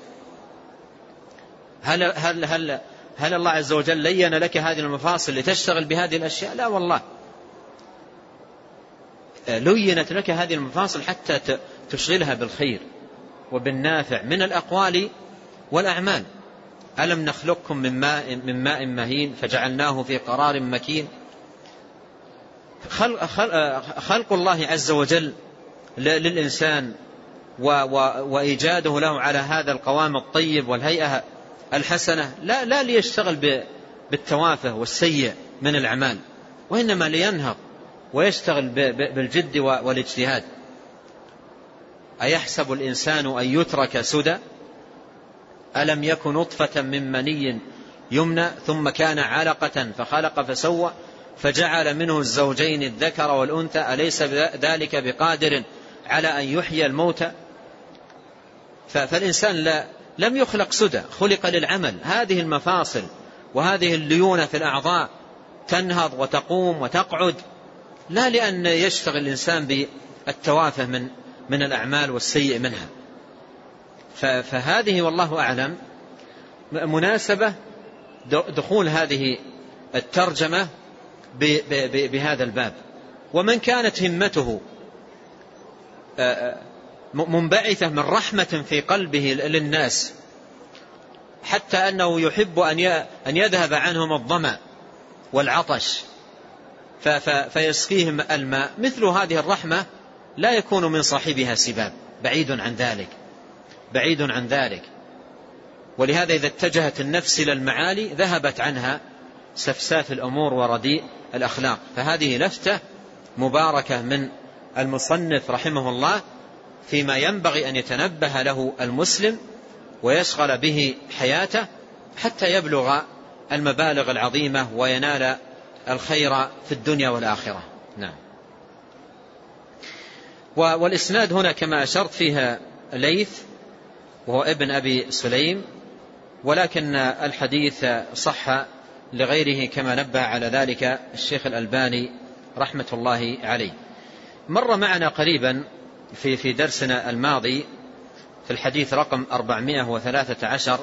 هل هل هل هل الله عز وجل لين لك هذه المفاصل لتشتغل بهذه الأشياء؟ لا والله، لينت لك هذه المفاصل حتى تشغلها بالخير وبالنافع من الأقوال والأعمال. ألم نخلقكم من ماء من ماء مهين فجعلناه في قرار مكين. خلق, خلق الله عز وجل للإنسان وإيجاده له على هذا القوام الطيب والهيئة الحسنة لا, لا ليشتغل بالتوافه والسيء من الأعمال، وإنما لينهض ويشتغل بالجد والاجتهاد. أيحسب الإنسان أن يترك سدى ألم يكن نطفة من مني يمنى ثم كان علقة فخلق فسوى فجعل منه الزوجين الذكر والأنثى أليس ذلك بقادر على أن يحيي الموتى. فالإنسان لا لم يخلق سدى، خلق للعمل. هذه المفاصل وهذه الليونة في الأعضاء تنهض وتقوم وتقعد، لا لأن يشتغل الإنسان بالتوافه من من الأعمال والسيء منها. فهذه والله أعلم مناسبة دخول هذه الترجمة بهذا الباب. ومن كانت همته منبعثة من رحمة في قلبه للناس حتى أنه يحب أن يذهب عنهم الظمأ والعطش فيسقيهم الماء، مثل هذه الرحمة لا يكون من صاحبها سباب، بعيد عن ذلك بعيد عن ذلك. ولهذا إذا اتجهت النفس إلى المعالي ذهبت عنها سفساف الأمور ورديء الأخلاق. فهذه لفتة مباركة من المصنف رحمه الله فيما ينبغي أن يتنبه له المسلم ويشغل به حياته حتى يبلغ المبالغ العظيمة وينال الخير في الدنيا والآخرة. نعم. والإسناد هنا كما أشرت فيها ليث وهو ابن أبي سليم، ولكن الحديث صح لغيره كما نبه على ذلك الشيخ الألباني رحمة الله عليه. مر معنا قريبا في في درسنا الماضي في الحديث رقم أربعمائة وثلاثة عشر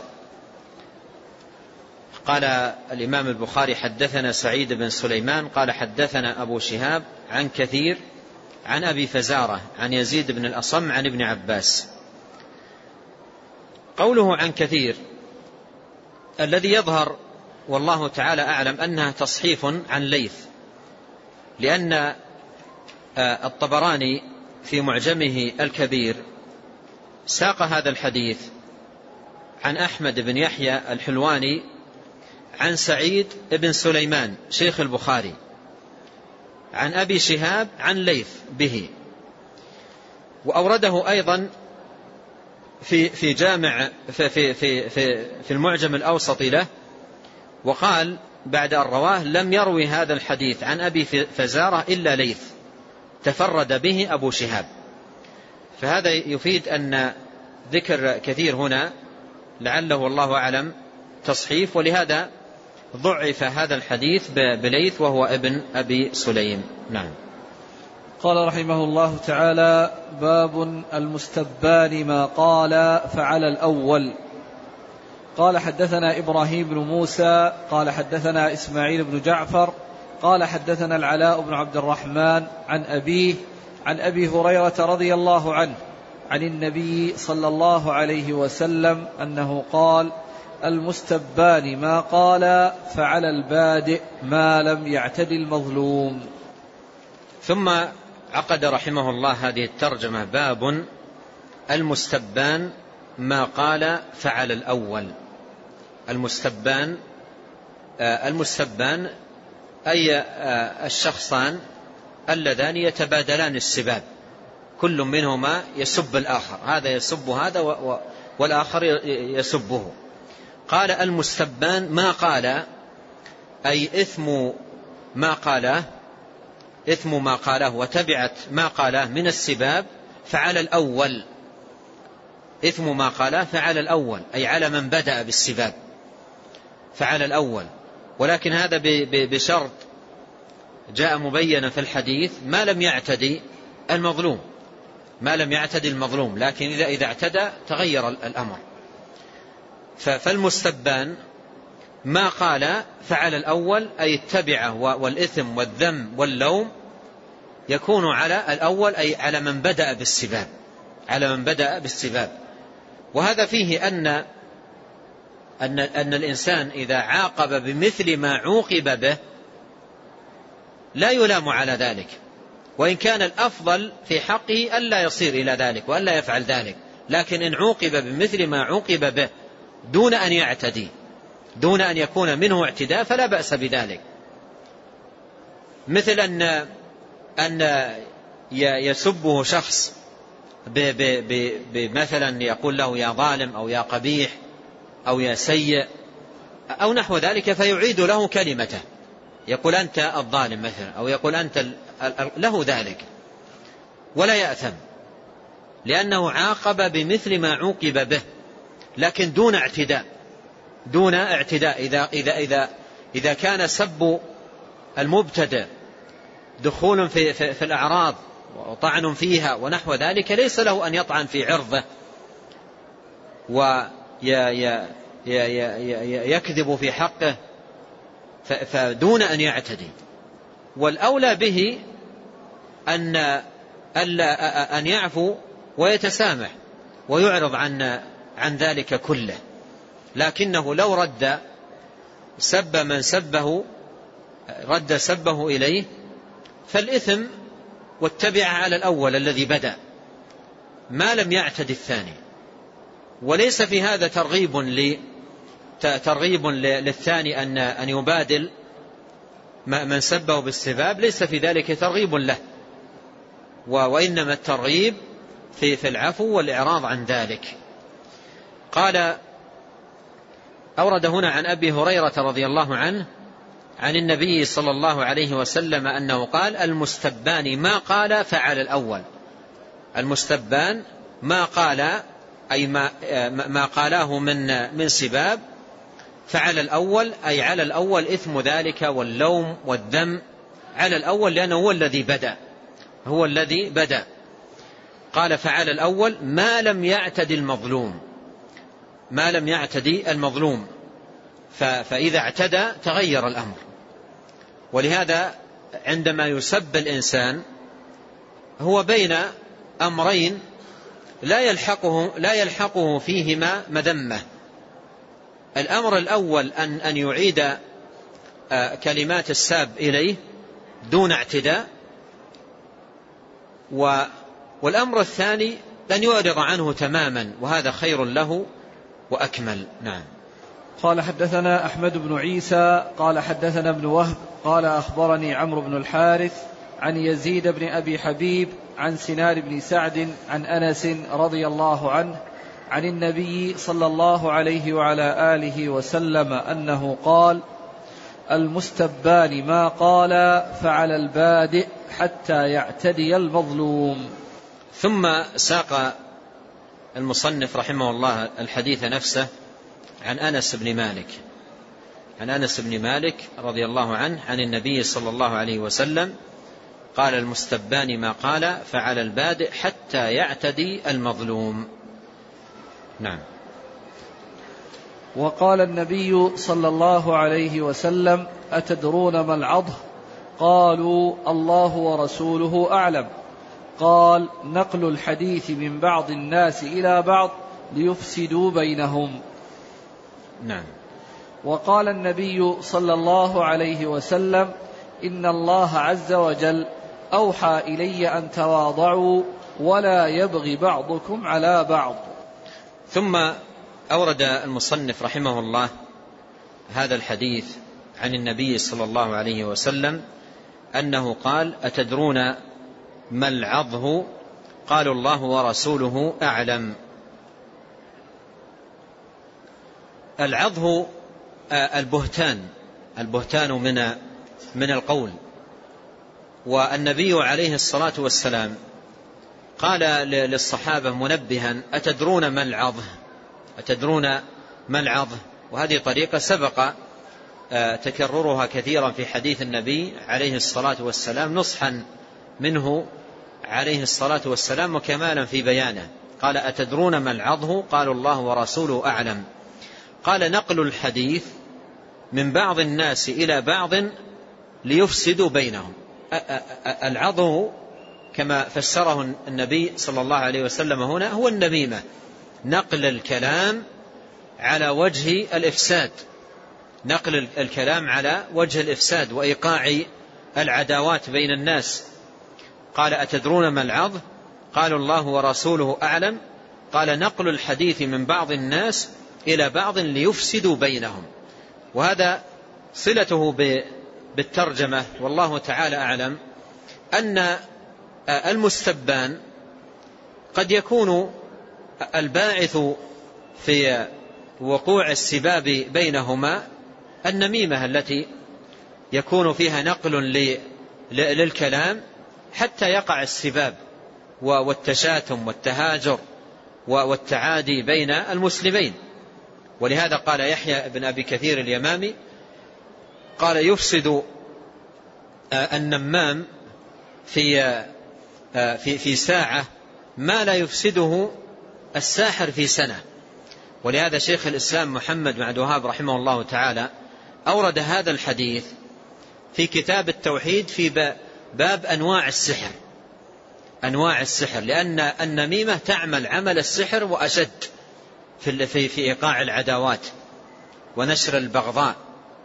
قال الإمام البخاري حدثنا سعيد بن سليمان قال حدثنا أبو شهاب عن كثير عن أبي فزارة عن يزيد بن الأصم عن ابن عباس. قوله عن كثير الذي يظهر والله تعالى أعلم أنها تصحيف عن ليث، لأن الطبراني في معجمه الكبير ساق هذا الحديث عن أحمد بن يحيى الحلواني عن سعيد بن سليمان شيخ البخاري عن أبي شهاب عن ليث به، وأورده أيضا في في جامع في في في في, في المعجم الأوسط له، وقال بعد أن رواه لم يروي هذا الحديث عن أبي فزارة إلا ليث تفرد به أبو شهاب. فهذا يفيد أن ذكر كثير هنا لعله والله أعلم تصحيف، ولهذا ضعف هذا الحديث بليث وهو ابن أبي سليم. نعم. قال رحمه الله تعالى: باب المستبان ما قال فعلى الأول. قال حدثنا إبراهيم بن موسى قال حدثنا إسماعيل بن جعفر قال حدثنا العلاء بن عبد الرحمن عن أبيه عن أبي هريرة رضي الله عنه عن النبي صلى الله عليه وسلم أنه قال: المستبان ما قال فعلى البادئ ما لم يعتد المظلوم. ثم عقد رحمه الله هذه الترجمة: باب المستبان ما قال فعلى الأول. المستبان المستبان أي الشخصان اللذان يتبادلان السباب، كل منهما يسب الآخر، هذا يسب هذا والآخر يسبه. قال المستبان ما قال أي إثم ما قاله إثم ما قاله وتبعت ما قاله من السباب فعلى الأول. إثم ما قاله فعلى الأول أي على من بدأ بالسباب فعلى الأول، ولكن هذا بشرط جاء مبينا في الحديث: ما لم يعتدي المظلوم، ما لم يعتدي المظلوم، لكن إذا إذا اعتدى تغير الأمر. فالمستبان ما قال فعلى الأول أي التبعة والإثم والذم واللوم يكون على الأول أي على من بدأ بالسباب، على من بدأ بالسباب. وهذا فيه أن أن أن الإنسان إذا عاقب بمثل ما عوقب به لا يلام على ذلك، وإن كان الأفضل في حقه ألا يصير إلى ذلك وألا يفعل ذلك، لكن إن عوقب بمثل ما عوقب به دون أن يعتدي، دون أن يكون منه اعتداء، فلا بأس بذلك. مثل أن أن يسبه شخص بمثلا يقول له يا ظالم أو يا قبيح أو يا سيء أو نحو ذلك، فيعيد له كلمته، يقول أنت الظالم مثلا، أو يقول أنت له ذلك، ولا يأثم، لأنه عاقب بمثل ما عوقب به، لكن دون اعتداء، دون اعتداء. إذا, إذا, إذا, إذا كان سب المبتدئ دخول في, في, في الأعراض وطعن فيها ونحو ذلك، ليس له أن يطعن في عرضه ويكذب في حقه، فدون أن يعتدي. والأولى به أن, أن يعفو ويتسامح ويعرض عن, عن ذلك كله. لكنه لو رد سب من سبه رد سبه إليه فالإثم واتبع على الأول الذي بدأ ما لم يعتد الثاني. وليس في هذا ترغيب ل ترغيب للثاني أن أن يبادل من سبه بالسباب، ليس في ذلك ترغيب له، وإنما الترغيب في في العفو والإعراض عن ذلك. قال أورد هنا عن أبي هريرة رضي الله عنه عن النبي صلى الله عليه وسلم أنه قال: المستبان ما قال فعل الأول. المستبان ما قال أي ما, ما قاله من من سباب، فعل الأول أي على الأول إثم ذلك واللوم والذم على الأول، لأنه هو الذي بدأ هو الذي بدأ قال فعل الأول ما لم يعتدي المظلوم ما لم يعتدي المظلوم فإذا اعتدى تغير الأمر. ولهذا عندما يسب الإنسان هو بين أمرين لا يلحقه لا يلحقه فيهما مذمة. الأمر الأول أن أن يعيد كلمات الساب إليه دون اعتداء، والأمر الثاني أن يعرض عنه تماما، وهذا خير له وأكمل. نعم. قال حدثنا أحمد بن عيسى قال حدثنا ابن وهب قال أخبرني عمرو بن الحارث عن يزيد بن أبي حبيب عن سنان بن سعد عن أنس رضي الله عنه عن النبي صلى الله عليه وعلى آله وسلم أنه قال: المستبان ما قال فعلى البادئ حتى يعتدي المظلوم. ثم ساق المصنف رحمه الله الحديث نفسه عن أنس بن مالك عن أنس بن مالك رضي الله عنه عن النبي صلى الله عليه وسلم قال: المستبان ما قال فعلى البادئ حتى يعتدي المظلوم. نعم. وقال النبي صلى الله عليه وسلم: أتدرون ما العضه؟ قالوا: الله ورسوله أعلم. قال: نقل الحديث من بعض الناس إلى بعض ليفسدوا بينهم. نعم. وقال النبي صلى الله عليه وسلم: إن الله عز وجل أوحى إلي أن تواضعوا ولا يبغي بعضكم على بعض. ثم أورد المصنف رحمه الله هذا الحديث عن النبي صلى الله عليه وسلم أنه قال: أتدرون ما العضه؟ قالوا: الله ورسوله أعلم. العضه البهتان البهتان من من القول. والنبي عليه الصلاة والسلام قال للصحابة منبها: أتدرون ما العضه؟ أتدرون ما العضه؟ وهذه طريقة سبق تكررها كثيرا في حديث النبي عليه الصلاة والسلام نصحا منه عليه الصلاة والسلام وكمالا في بيانه. قال: أتدرون ما العضه؟ قالوا: الله ورسوله أعلم. قال: نقل الحديث من بعض الناس إلى بعض ليفسدوا بينهم. العضه كما فسره النبي صلى الله عليه وسلم هنا هو النميمة، نقل الكلام على وجه الإفساد نقل الكلام على وجه الإفساد وإيقاع العداوات بين الناس. قال: أتدرون ما العضه؟ قالوا: الله ورسوله أعلم. قال: نقل الحديث من بعض الناس إلى بعض ليفسدوا بينهم. وهذا صلته بالترجمة والله تعالى أعلم أن المستبان قد يكون الباعث في وقوع السباب بينهما النميمة التي يكون فيها نقل للكلام حتى يقع السباب والتشاتم والتهاجر والتعادي بين المسلمين. ولهذا قال يحيى بن أبي كثير اليمامي قال يفسد النمام في في في ساعة ما لا يفسده الساحر في سنة. ولهذا شيخ الإسلام محمد بن عبد الوهاب رحمه الله تعالى أورد هذا الحديث في كتاب التوحيد في باب أنواع السحر، أنواع السحر، لأن النميمة تعمل عمل السحر وأشد في في في إيقاع العداوات ونشر البغضاء،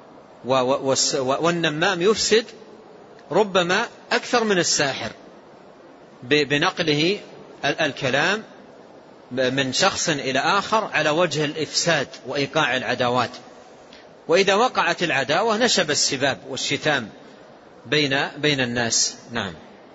والنمام يفسد ربما أكثر من الساحر بنقله الكلام من شخص إلى آخر على وجه الإفساد وإيقاع العداوات. وإذا وقعت العداوة نشب السباب والشتام بين بين الناس. نعم.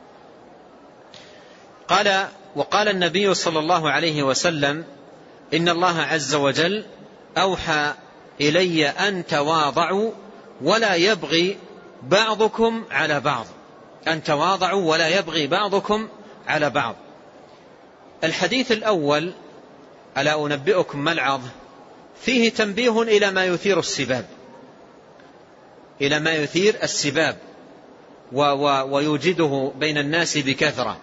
قال وقال النبي صلى الله عليه وسلم إن الله عز وجل أوحى إلي أن تواضعوا ولا يبغي بعضكم على بعض، أن تواضعوا ولا يبغي بعضكم على بعض. الحديث الأول ألا أنبئكم ما العظ فيه تنبيه إلى ما يثير السباب، إلى ما يثير السباب ويوجده بين الناس بكثرة.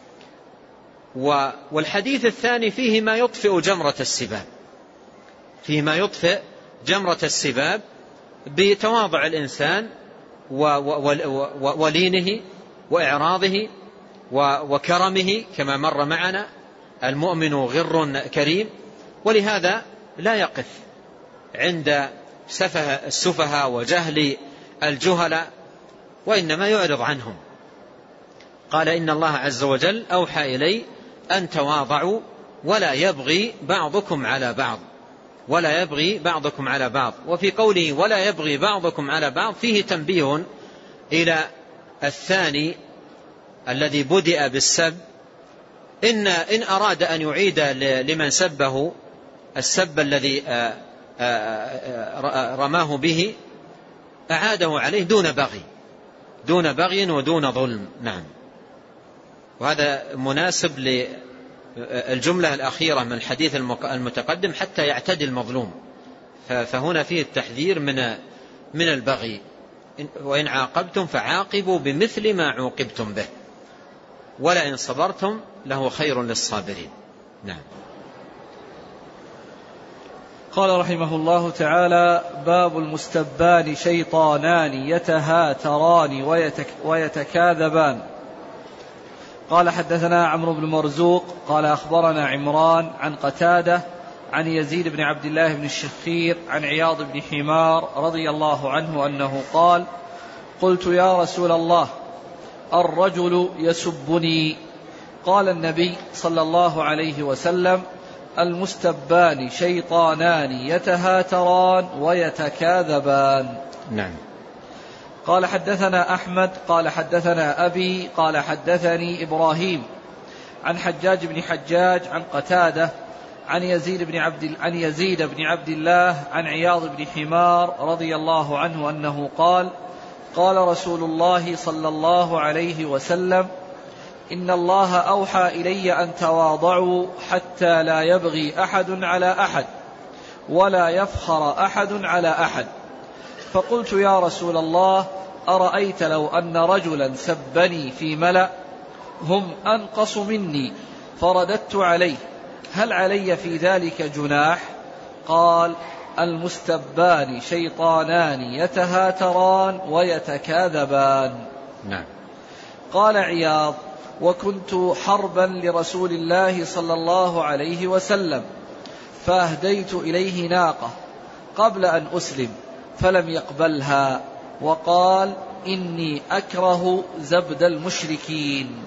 والحديث الثاني فيه ما يطفئ جمرة السباب، فيه ما يطفئ جمرة السباب بتواضع الإنسان ولينه وإعراضه وكرمه كما مر معنا، المؤمن غر كريم. ولهذا لا يقف عند سفه السفهاء وجهل الجهلاء، وإنما يعرض عنهم. قال إن الله عز وجل أوحى إلي أن تواضعوا ولا يبغي بعضكم على بعض، ولا يبغي بعضكم على بعض. وفي قوله ولا يبغي بعضكم على بعض فيه تنبيه إلى الثاني الذي بدأ بالسب، إن إن أراد أن يعيد لمن سبه السب الذي رماه به أعاده عليه دون بغي، دون بغي ودون ظلم. نعم. وهذا مناسب للجملة الأخيرة من الحديث المتقدم حتى يعتدي المظلوم، فهنا فيه التحذير من من البغي، وإن عاقبتم فعاقبوا بمثل ما عوقبتم به ولئن صبرتم له خير للصابرين. نعم. قال رحمه الله تعالى: باب المستبان شيطانان يتهاتران ويتك ويتكاذبان. قال حدثنا عمرو بن مرزوق قال أخبرنا عمران عن قتادة عن يزيد بن عبد الله بن الشخير عن عياض بن حمار رضي الله عنه أنه قال: قلت يا رسول الله الرجل يسبني. قال النبي صلى الله عليه وسلم: المستبان شيطانان يتهاتران ويتكاذبان. نعم. قال حدثنا أحمد قال حدثنا أبي قال حدثني إبراهيم عن حجاج بن حجاج عن قتادة عن يزيد بن عبد عن يزيد بن عبد الله عن عياض بن حمار رضي الله عنه أنه قال: قال رسول الله صلى الله عليه وسلم: إن الله أوحى إلي أن تواضعوا حتى لا يبغي أحد على أحد ولا يفخر أحد على أحد. فقلت يا رسول الله أرأيت لو أن رجلا سبني في ملأ هم أنقص مني فرددت عليه هل علي في ذلك جناح؟ قال: المستبان شيطانان يتهاتران ويتكاذبان. نعم. قال عياض: وكنت حربا لرسول الله صلى الله عليه وسلم فأهديت إليه ناقة قبل أن أسلم فلم يقبلها وقال: إني أكره زبد المشركين.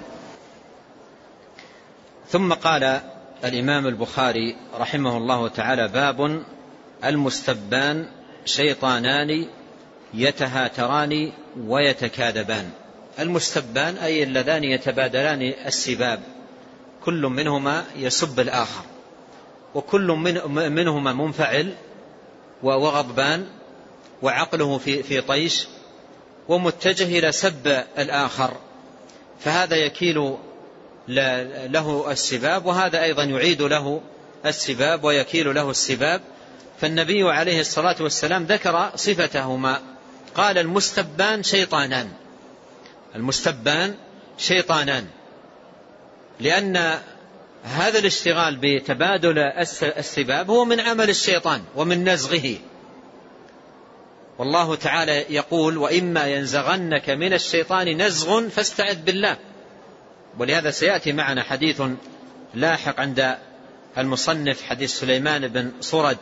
ثم قال الإمام البخاري رحمه الله تعالى: باب المستبان شيطانان يتهاتران ويتكاذبان. المستبان أي اللذان يتبادلان السباب، كل منهما يسب الآخر، وكل من منهما منفعل وغضبان وعقله في في طيش ومتجه إلى سب الآخر، فهذا يكيل له السباب وهذا أيضا يعيد له السباب ويكيل له السباب. فالنبي عليه الصلاة والسلام ذكر صفتهما، قال المستبان شيطانان، المستبان شيطانان، لأن هذا الاشتغال بتبادل السباب هو من عمل الشيطان ومن نزغه، والله تعالى يقول وإما ينزغنك من الشيطان نزغ فاستعذ بالله. ولهذا سيأتي معنا حديث لاحق عند المصنف، حديث سليمان بن صرد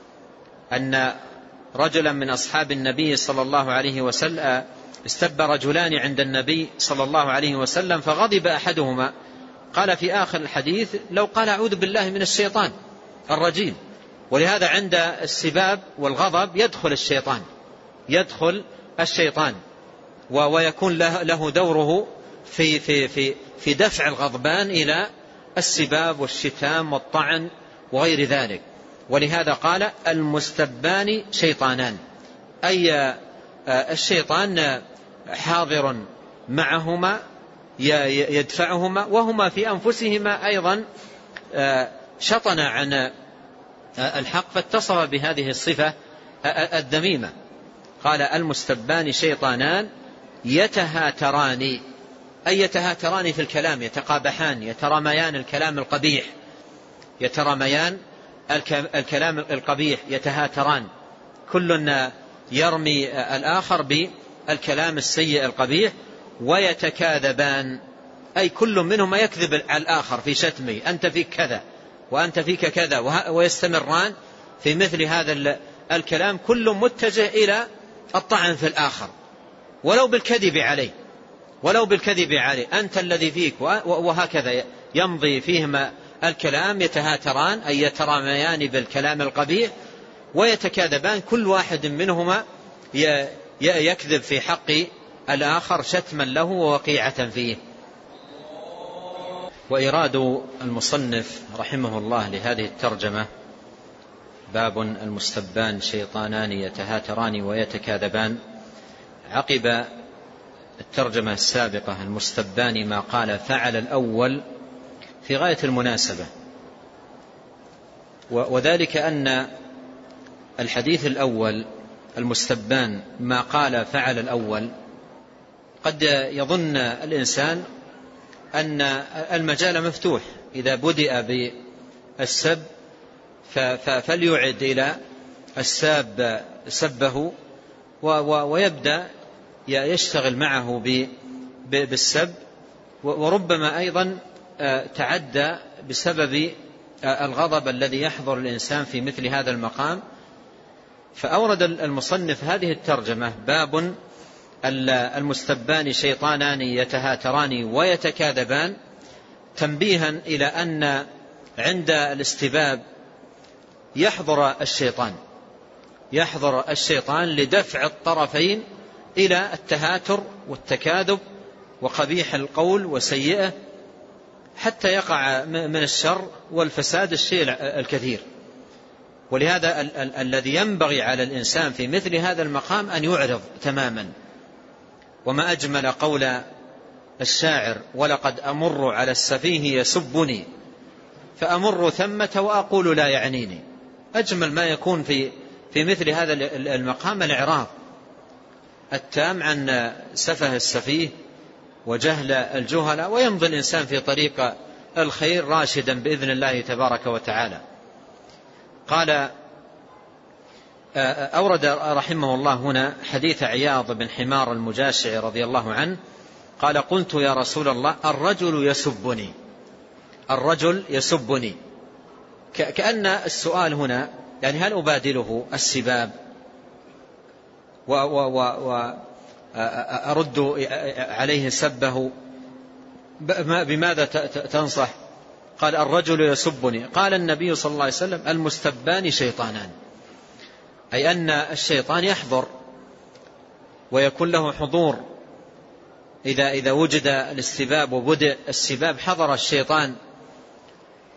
أن رجلا من أصحاب النبي صلى الله عليه وسلم استب رجلان عند النبي صلى الله عليه وسلم فغضب أحدهما، قال في آخر الحديث لو قال أعوذ بالله من الشيطان الرجيم. ولهذا عند السباب والغضب يدخل الشيطان يدخل الشيطان ويكون له دوره في في في في دفع الغضبان إلى السباب والشتام والطعن وغير ذلك. ولهذا قال المستبان شيطانان، أي الشيطان حاضر معهما يدفعهما، وهما في أنفسهما أيضا شطنا عن الحق، فاتصف بهذه الصفة الذميمة. قال المستبان شيطانان يتهاتران، أي يتهاتران في الكلام، يتقابحان، يترميان الكلام القبيح، يترميان الكلام القبيح، يتهاتران، كل يرمي الآخر بالكلام السيء القبيح. ويتكاذبان، أي كل منهما يكذب على الآخر في شتمه، أنت فيك كذا وأنت فيك كذا، ويستمران في مثل هذا الكلام، كل متجه إلى الطعن في الآخر ولو بالكذب عليه ولو بالكذب عليه أنت الذي فيك، وهكذا يمضي فيهما الكلام، يتهاتران أي يتراميان بالكلام القبيح، ويتكاذبان، كل واحد منهما يكذب في حق الآخر شتما له ووقيعة فيه. وإراد المصنف رحمه الله لهذه الترجمة باب المستبان شيطانان يتهاتران ويتكاذبان، عقب الترجمة السابقة المستبان ما قال فعل الأول في غاية المناسبة، وذلك أن الحديث الأول المستبان ما قال فعل الأول قد يظن الإنسان أن المجال مفتوح، إذا بدأ بالسب فليعد إلى الساب سبه ويبدأ يشتغل معه بالسب، وربما أيضا تعدى بسبب الغضب الذي يحضر الإنسان في مثل هذا المقام. فأورد المصنف هذه الترجمة باب المستبان شيطانان يتهاتران ويتكاذبان، تنبيها إلى أن عند الاستباب يحضر الشيطان يحضر الشيطان لدفع الطرفين إلى التهاتر والتكاذب وقبيح القول وسيئه، حتى يقع من الشر والفساد الشيء الكثير. ولهذا ال- ال- الذي ينبغي على الإنسان في مثل هذا المقام أن يعرض تماما. وما أجمل قول الشاعر ولقد أمر على السفيه يسبني فأمر ثمة وأقول لا يعنيني. أجمل ما يكون في في مثل هذا المقام الإعراض التام عن سفه السفيه وجهل الجهل، ويمضي الإنسان في طريق الخير راشدا بإذن الله تبارك وتعالى. قال أورد رحمه الله هنا حديث عياض بن حمار المجاشعي رضي الله عنه قال قلت يا رسول الله الرجل يسبني الرجل يسبني كأن السؤال هنا يعني هل أبادله السباب وأرد عليه سبه بماذا تنصح؟ قال الرجل يسبني. قال النبي صلى الله عليه وسلم المستبان شيطانان، أي أن الشيطان يحضر ويكون له حضور. إذا إذا وجد الاستباب وبدأ السباب حضر الشيطان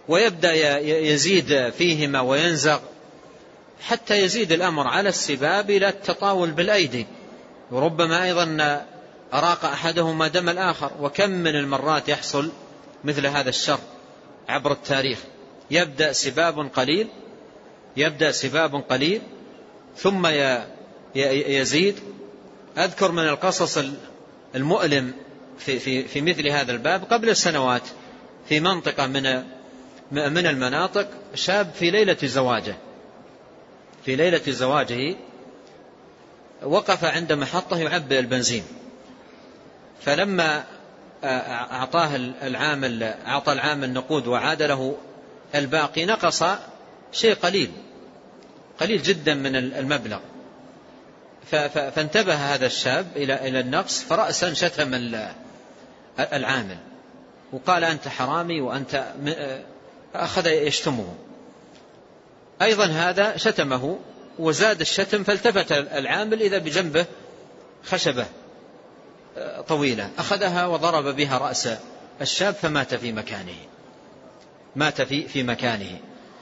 ويبدأ يزيد فيهما وينزغ حتى يزيد الأمر على السباب إلى التطاول بالأيدي، وربما أيضا أراق أحدهما دم الآخر. وكم من المرات يحصل مثل هذا الشر عبر التاريخ، يبدأ سباب قليل يبدأ سباب قليل ثم يزيد. أذكر من القصص المؤلم في, في, في مثل هذا الباب قبل سنوات في منطقة من من المناطق، شاب في ليلة زواجه في ليلة زواجه وقف عند محطة يعبئ البنزين، فلما أعطاه العامل أعطى العامل نقود وعاد له الباقي نقص شيء قليل قليل جدا من المبلغ، فانتبه هذا الشاب إلى إلى النقص، فرأسا شتم العامل وقال أنت حرامي وأنت، أخذ يشتمه أيضا، هذا شتمه وزاد الشتم، فالتفت العامل إذا بجنبه خشبة طويلة أخذها وضرب بها رأس الشاب فمات في مكانه مات في في مكانه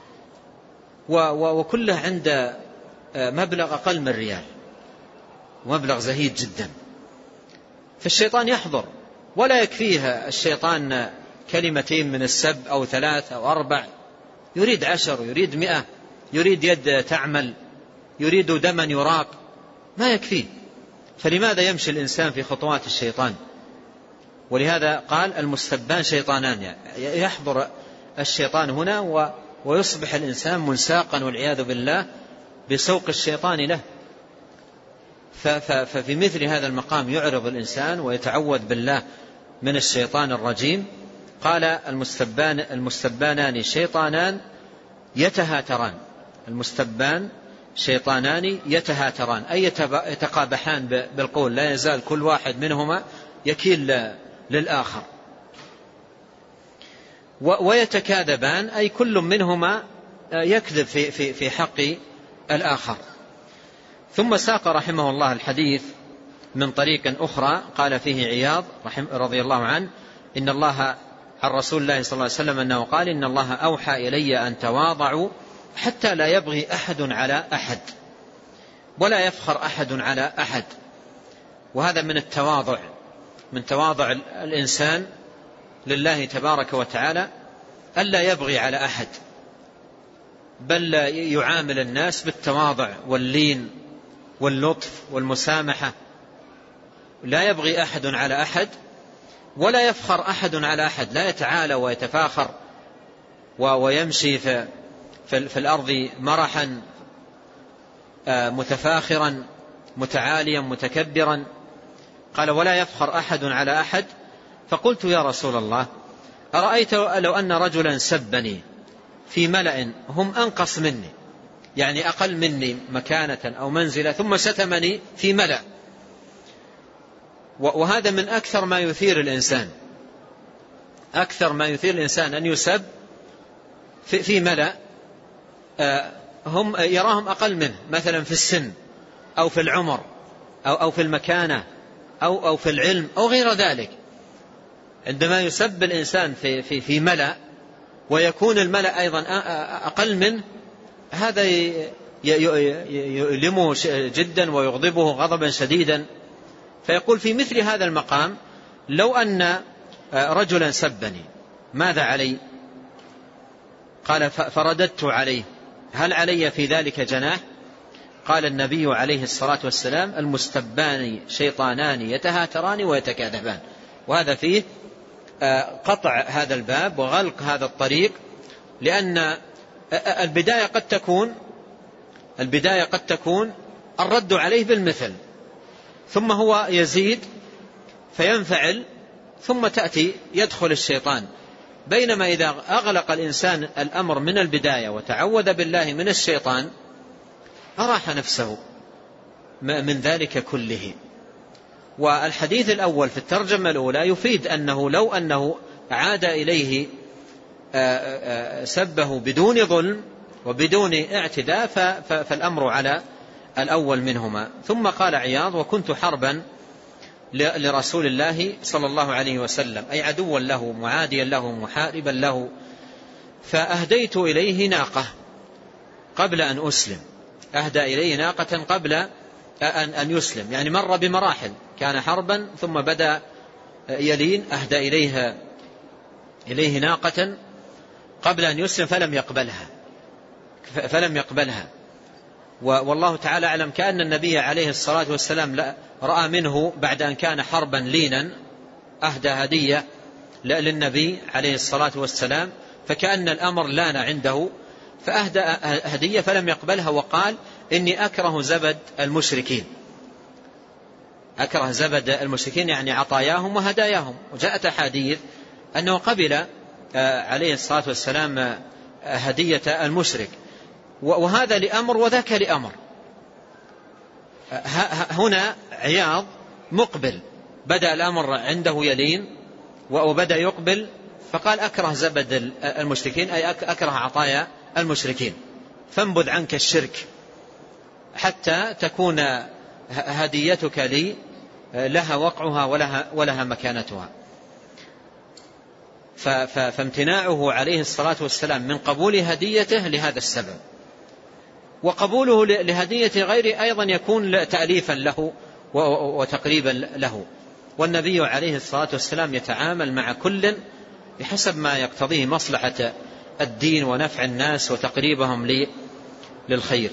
وكله عند مبلغ أقل من ريال، مبلغ زهيد جدا. فالشيطان يحضر ولا يكفيه الشيطان كلمتين من السب أو ثلاث أو أربع، يريد عشر، يريد مئة، يريد يد تعمل، يريد دما يراق، ما يكفيه. فلماذا يمشي الإنسان في خطوات الشيطان؟ ولهذا قال المستبان شيطانان، يحضر الشيطان هنا ويصبح الإنسان منساقا والعياذ بالله بسوق الشيطان له. ففي مثل هذا المقام يعرض الإنسان ويتعوذ بالله من الشيطان الرجيم. قال المستبان المستبانان شيطانان يتهاتران، المستبان شيطانان يتهاتران أي يتقابحان بالقول، لا يزال كل واحد منهما يكيل للآخر. ويتكاذبان أي كل منهما يكذب في, في, في حق الآخر. ثم ساق رحمه الله الحديث من طريق أخرى قال فيه عياض رضي الله عنه إن الله عن رسول الله صلى الله عليه وسلم أنه قال إن الله أوحى إلي أن تواضعوا حتى لا يبغي أحد على أحد ولا يفخر أحد على أحد. وهذا من التواضع، من تواضع الإنسان لله تبارك وتعالى ألا يبغي على أحد، بل يعامل الناس بالتواضع واللين واللطف والمسامحة، لا يبغي أحد على أحد ولا يفخر أحد على أحد، لا يتعالى ويتفاخر ويمشي في, في الأرض مرحا متفاخرا متعاليا متكبرا. قال ولا يفخر أحد على أحد. فقلت يا رسول الله أرأيت لو أن رجلا سبني في ملأ هم أنقص مني، يعني أقل مني مكانة أو منزلة، ثم شتمني في ملأ، وهذا من أكثر ما يثير الإنسان أكثر ما يثير الإنسان أن يسب في, في ملأ هم يراهم أقل منه، مثلا في السن أو في العمر أو, أو في المكانة أو, أو في العلم أو غير ذلك. عندما يسب الإنسان في, في, في ملأ ويكون الملأ أيضا أقل منه، هذا يؤلمه جدا ويغضبه غضبا شديدا. فيقول في مثل هذا المقام لو أن رجلا سبني ماذا علي؟ قال فرددت عليه، هل علي في ذلك جناح؟ قال النبي عليه الصلاة والسلام المستبان شيطانان يتهاتران ويتكاذبان. وهذا فيه قطع هذا الباب وغلق هذا الطريق، لأن البداية قد تكون البداية قد تكون الرد عليه بالمثل، ثم هو يزيد فينفعل، ثم تأتي يدخل الشيطان. بينما إذا أغلق الإنسان الأمر من البداية وتعوذ بالله من الشيطان أراح نفسه من ذلك كله. والحديث الأول في الترجمة الأولى يفيد أنه لو أنه عاد إليه سبه بدون ظلم وبدون اعتداء فالأمر على الأول منهما. ثم قال عياض وكنت حربا لرسول الله صلى الله عليه وسلم، أي عدوا له معاديا له محاربا له فأهديت إليه ناقة قبل أن أسلم، أهدى إليه ناقة قبل أن يسلم، يعني مر بمراحل، كان حربا ثم بدأ يلين، أهدى إليه إليه ناقة قبل أن يسلم فلم يقبلها فلم يقبلها والله تعالى أعلم، كأن النبي عليه الصلاة والسلام رأى منه بعد أن كان حربا لينا أهدى هدية للنبي عليه الصلاة والسلام، فكأن الأمر لان عنده فأهدى هدية فلم يقبلها، وقال إني أكره زبد المشركين، أكره زبد المشركين يعني عطاياهم وهداياهم. وجاءت أحاديث أنه قبل عليه الصلاة والسلام هدية المشرك، وهذا لأمر وذاك لأمر. هنا عياض مقبل، بدأ الأمر عنده يلين وبدأ يقبل، فقال أكره زبد المشركين أي أكره عطايا المشركين، فانبذ عنك الشرك حتى تكون هديتك لي لها وقعها ولها, ولها مكانتها. فامتناعه عليه الصلاة والسلام من قبول هديته لهذا السبب، وقبوله لهدية غيره أيضا يكون تأليفا له وتقريبا له. والنبي عليه الصلاة والسلام يتعامل مع كل بحسب ما يقتضيه مصلحة الدين ونفع الناس وتقريبهم للخير.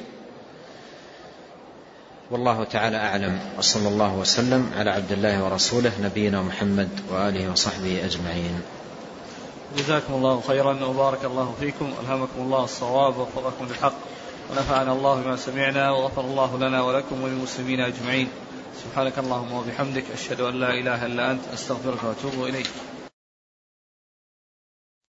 والله تعالى أعلم، وصلى الله وسلم على عبد الله ورسوله نبينا محمد وآله وصحبه أجمعين. جزاكم الله خيرا وبارك الله فيكم، ألهمكم الله الصواب ووفقكم للحق، ونفعنا الله بما سمعنا، وغفر الله لنا ولكم وللمسلمين أجمعين. سبحانك اللهم وبحمدك، أشهد أن لا إله إلا أنت، أستغفرك وأتوب إليك.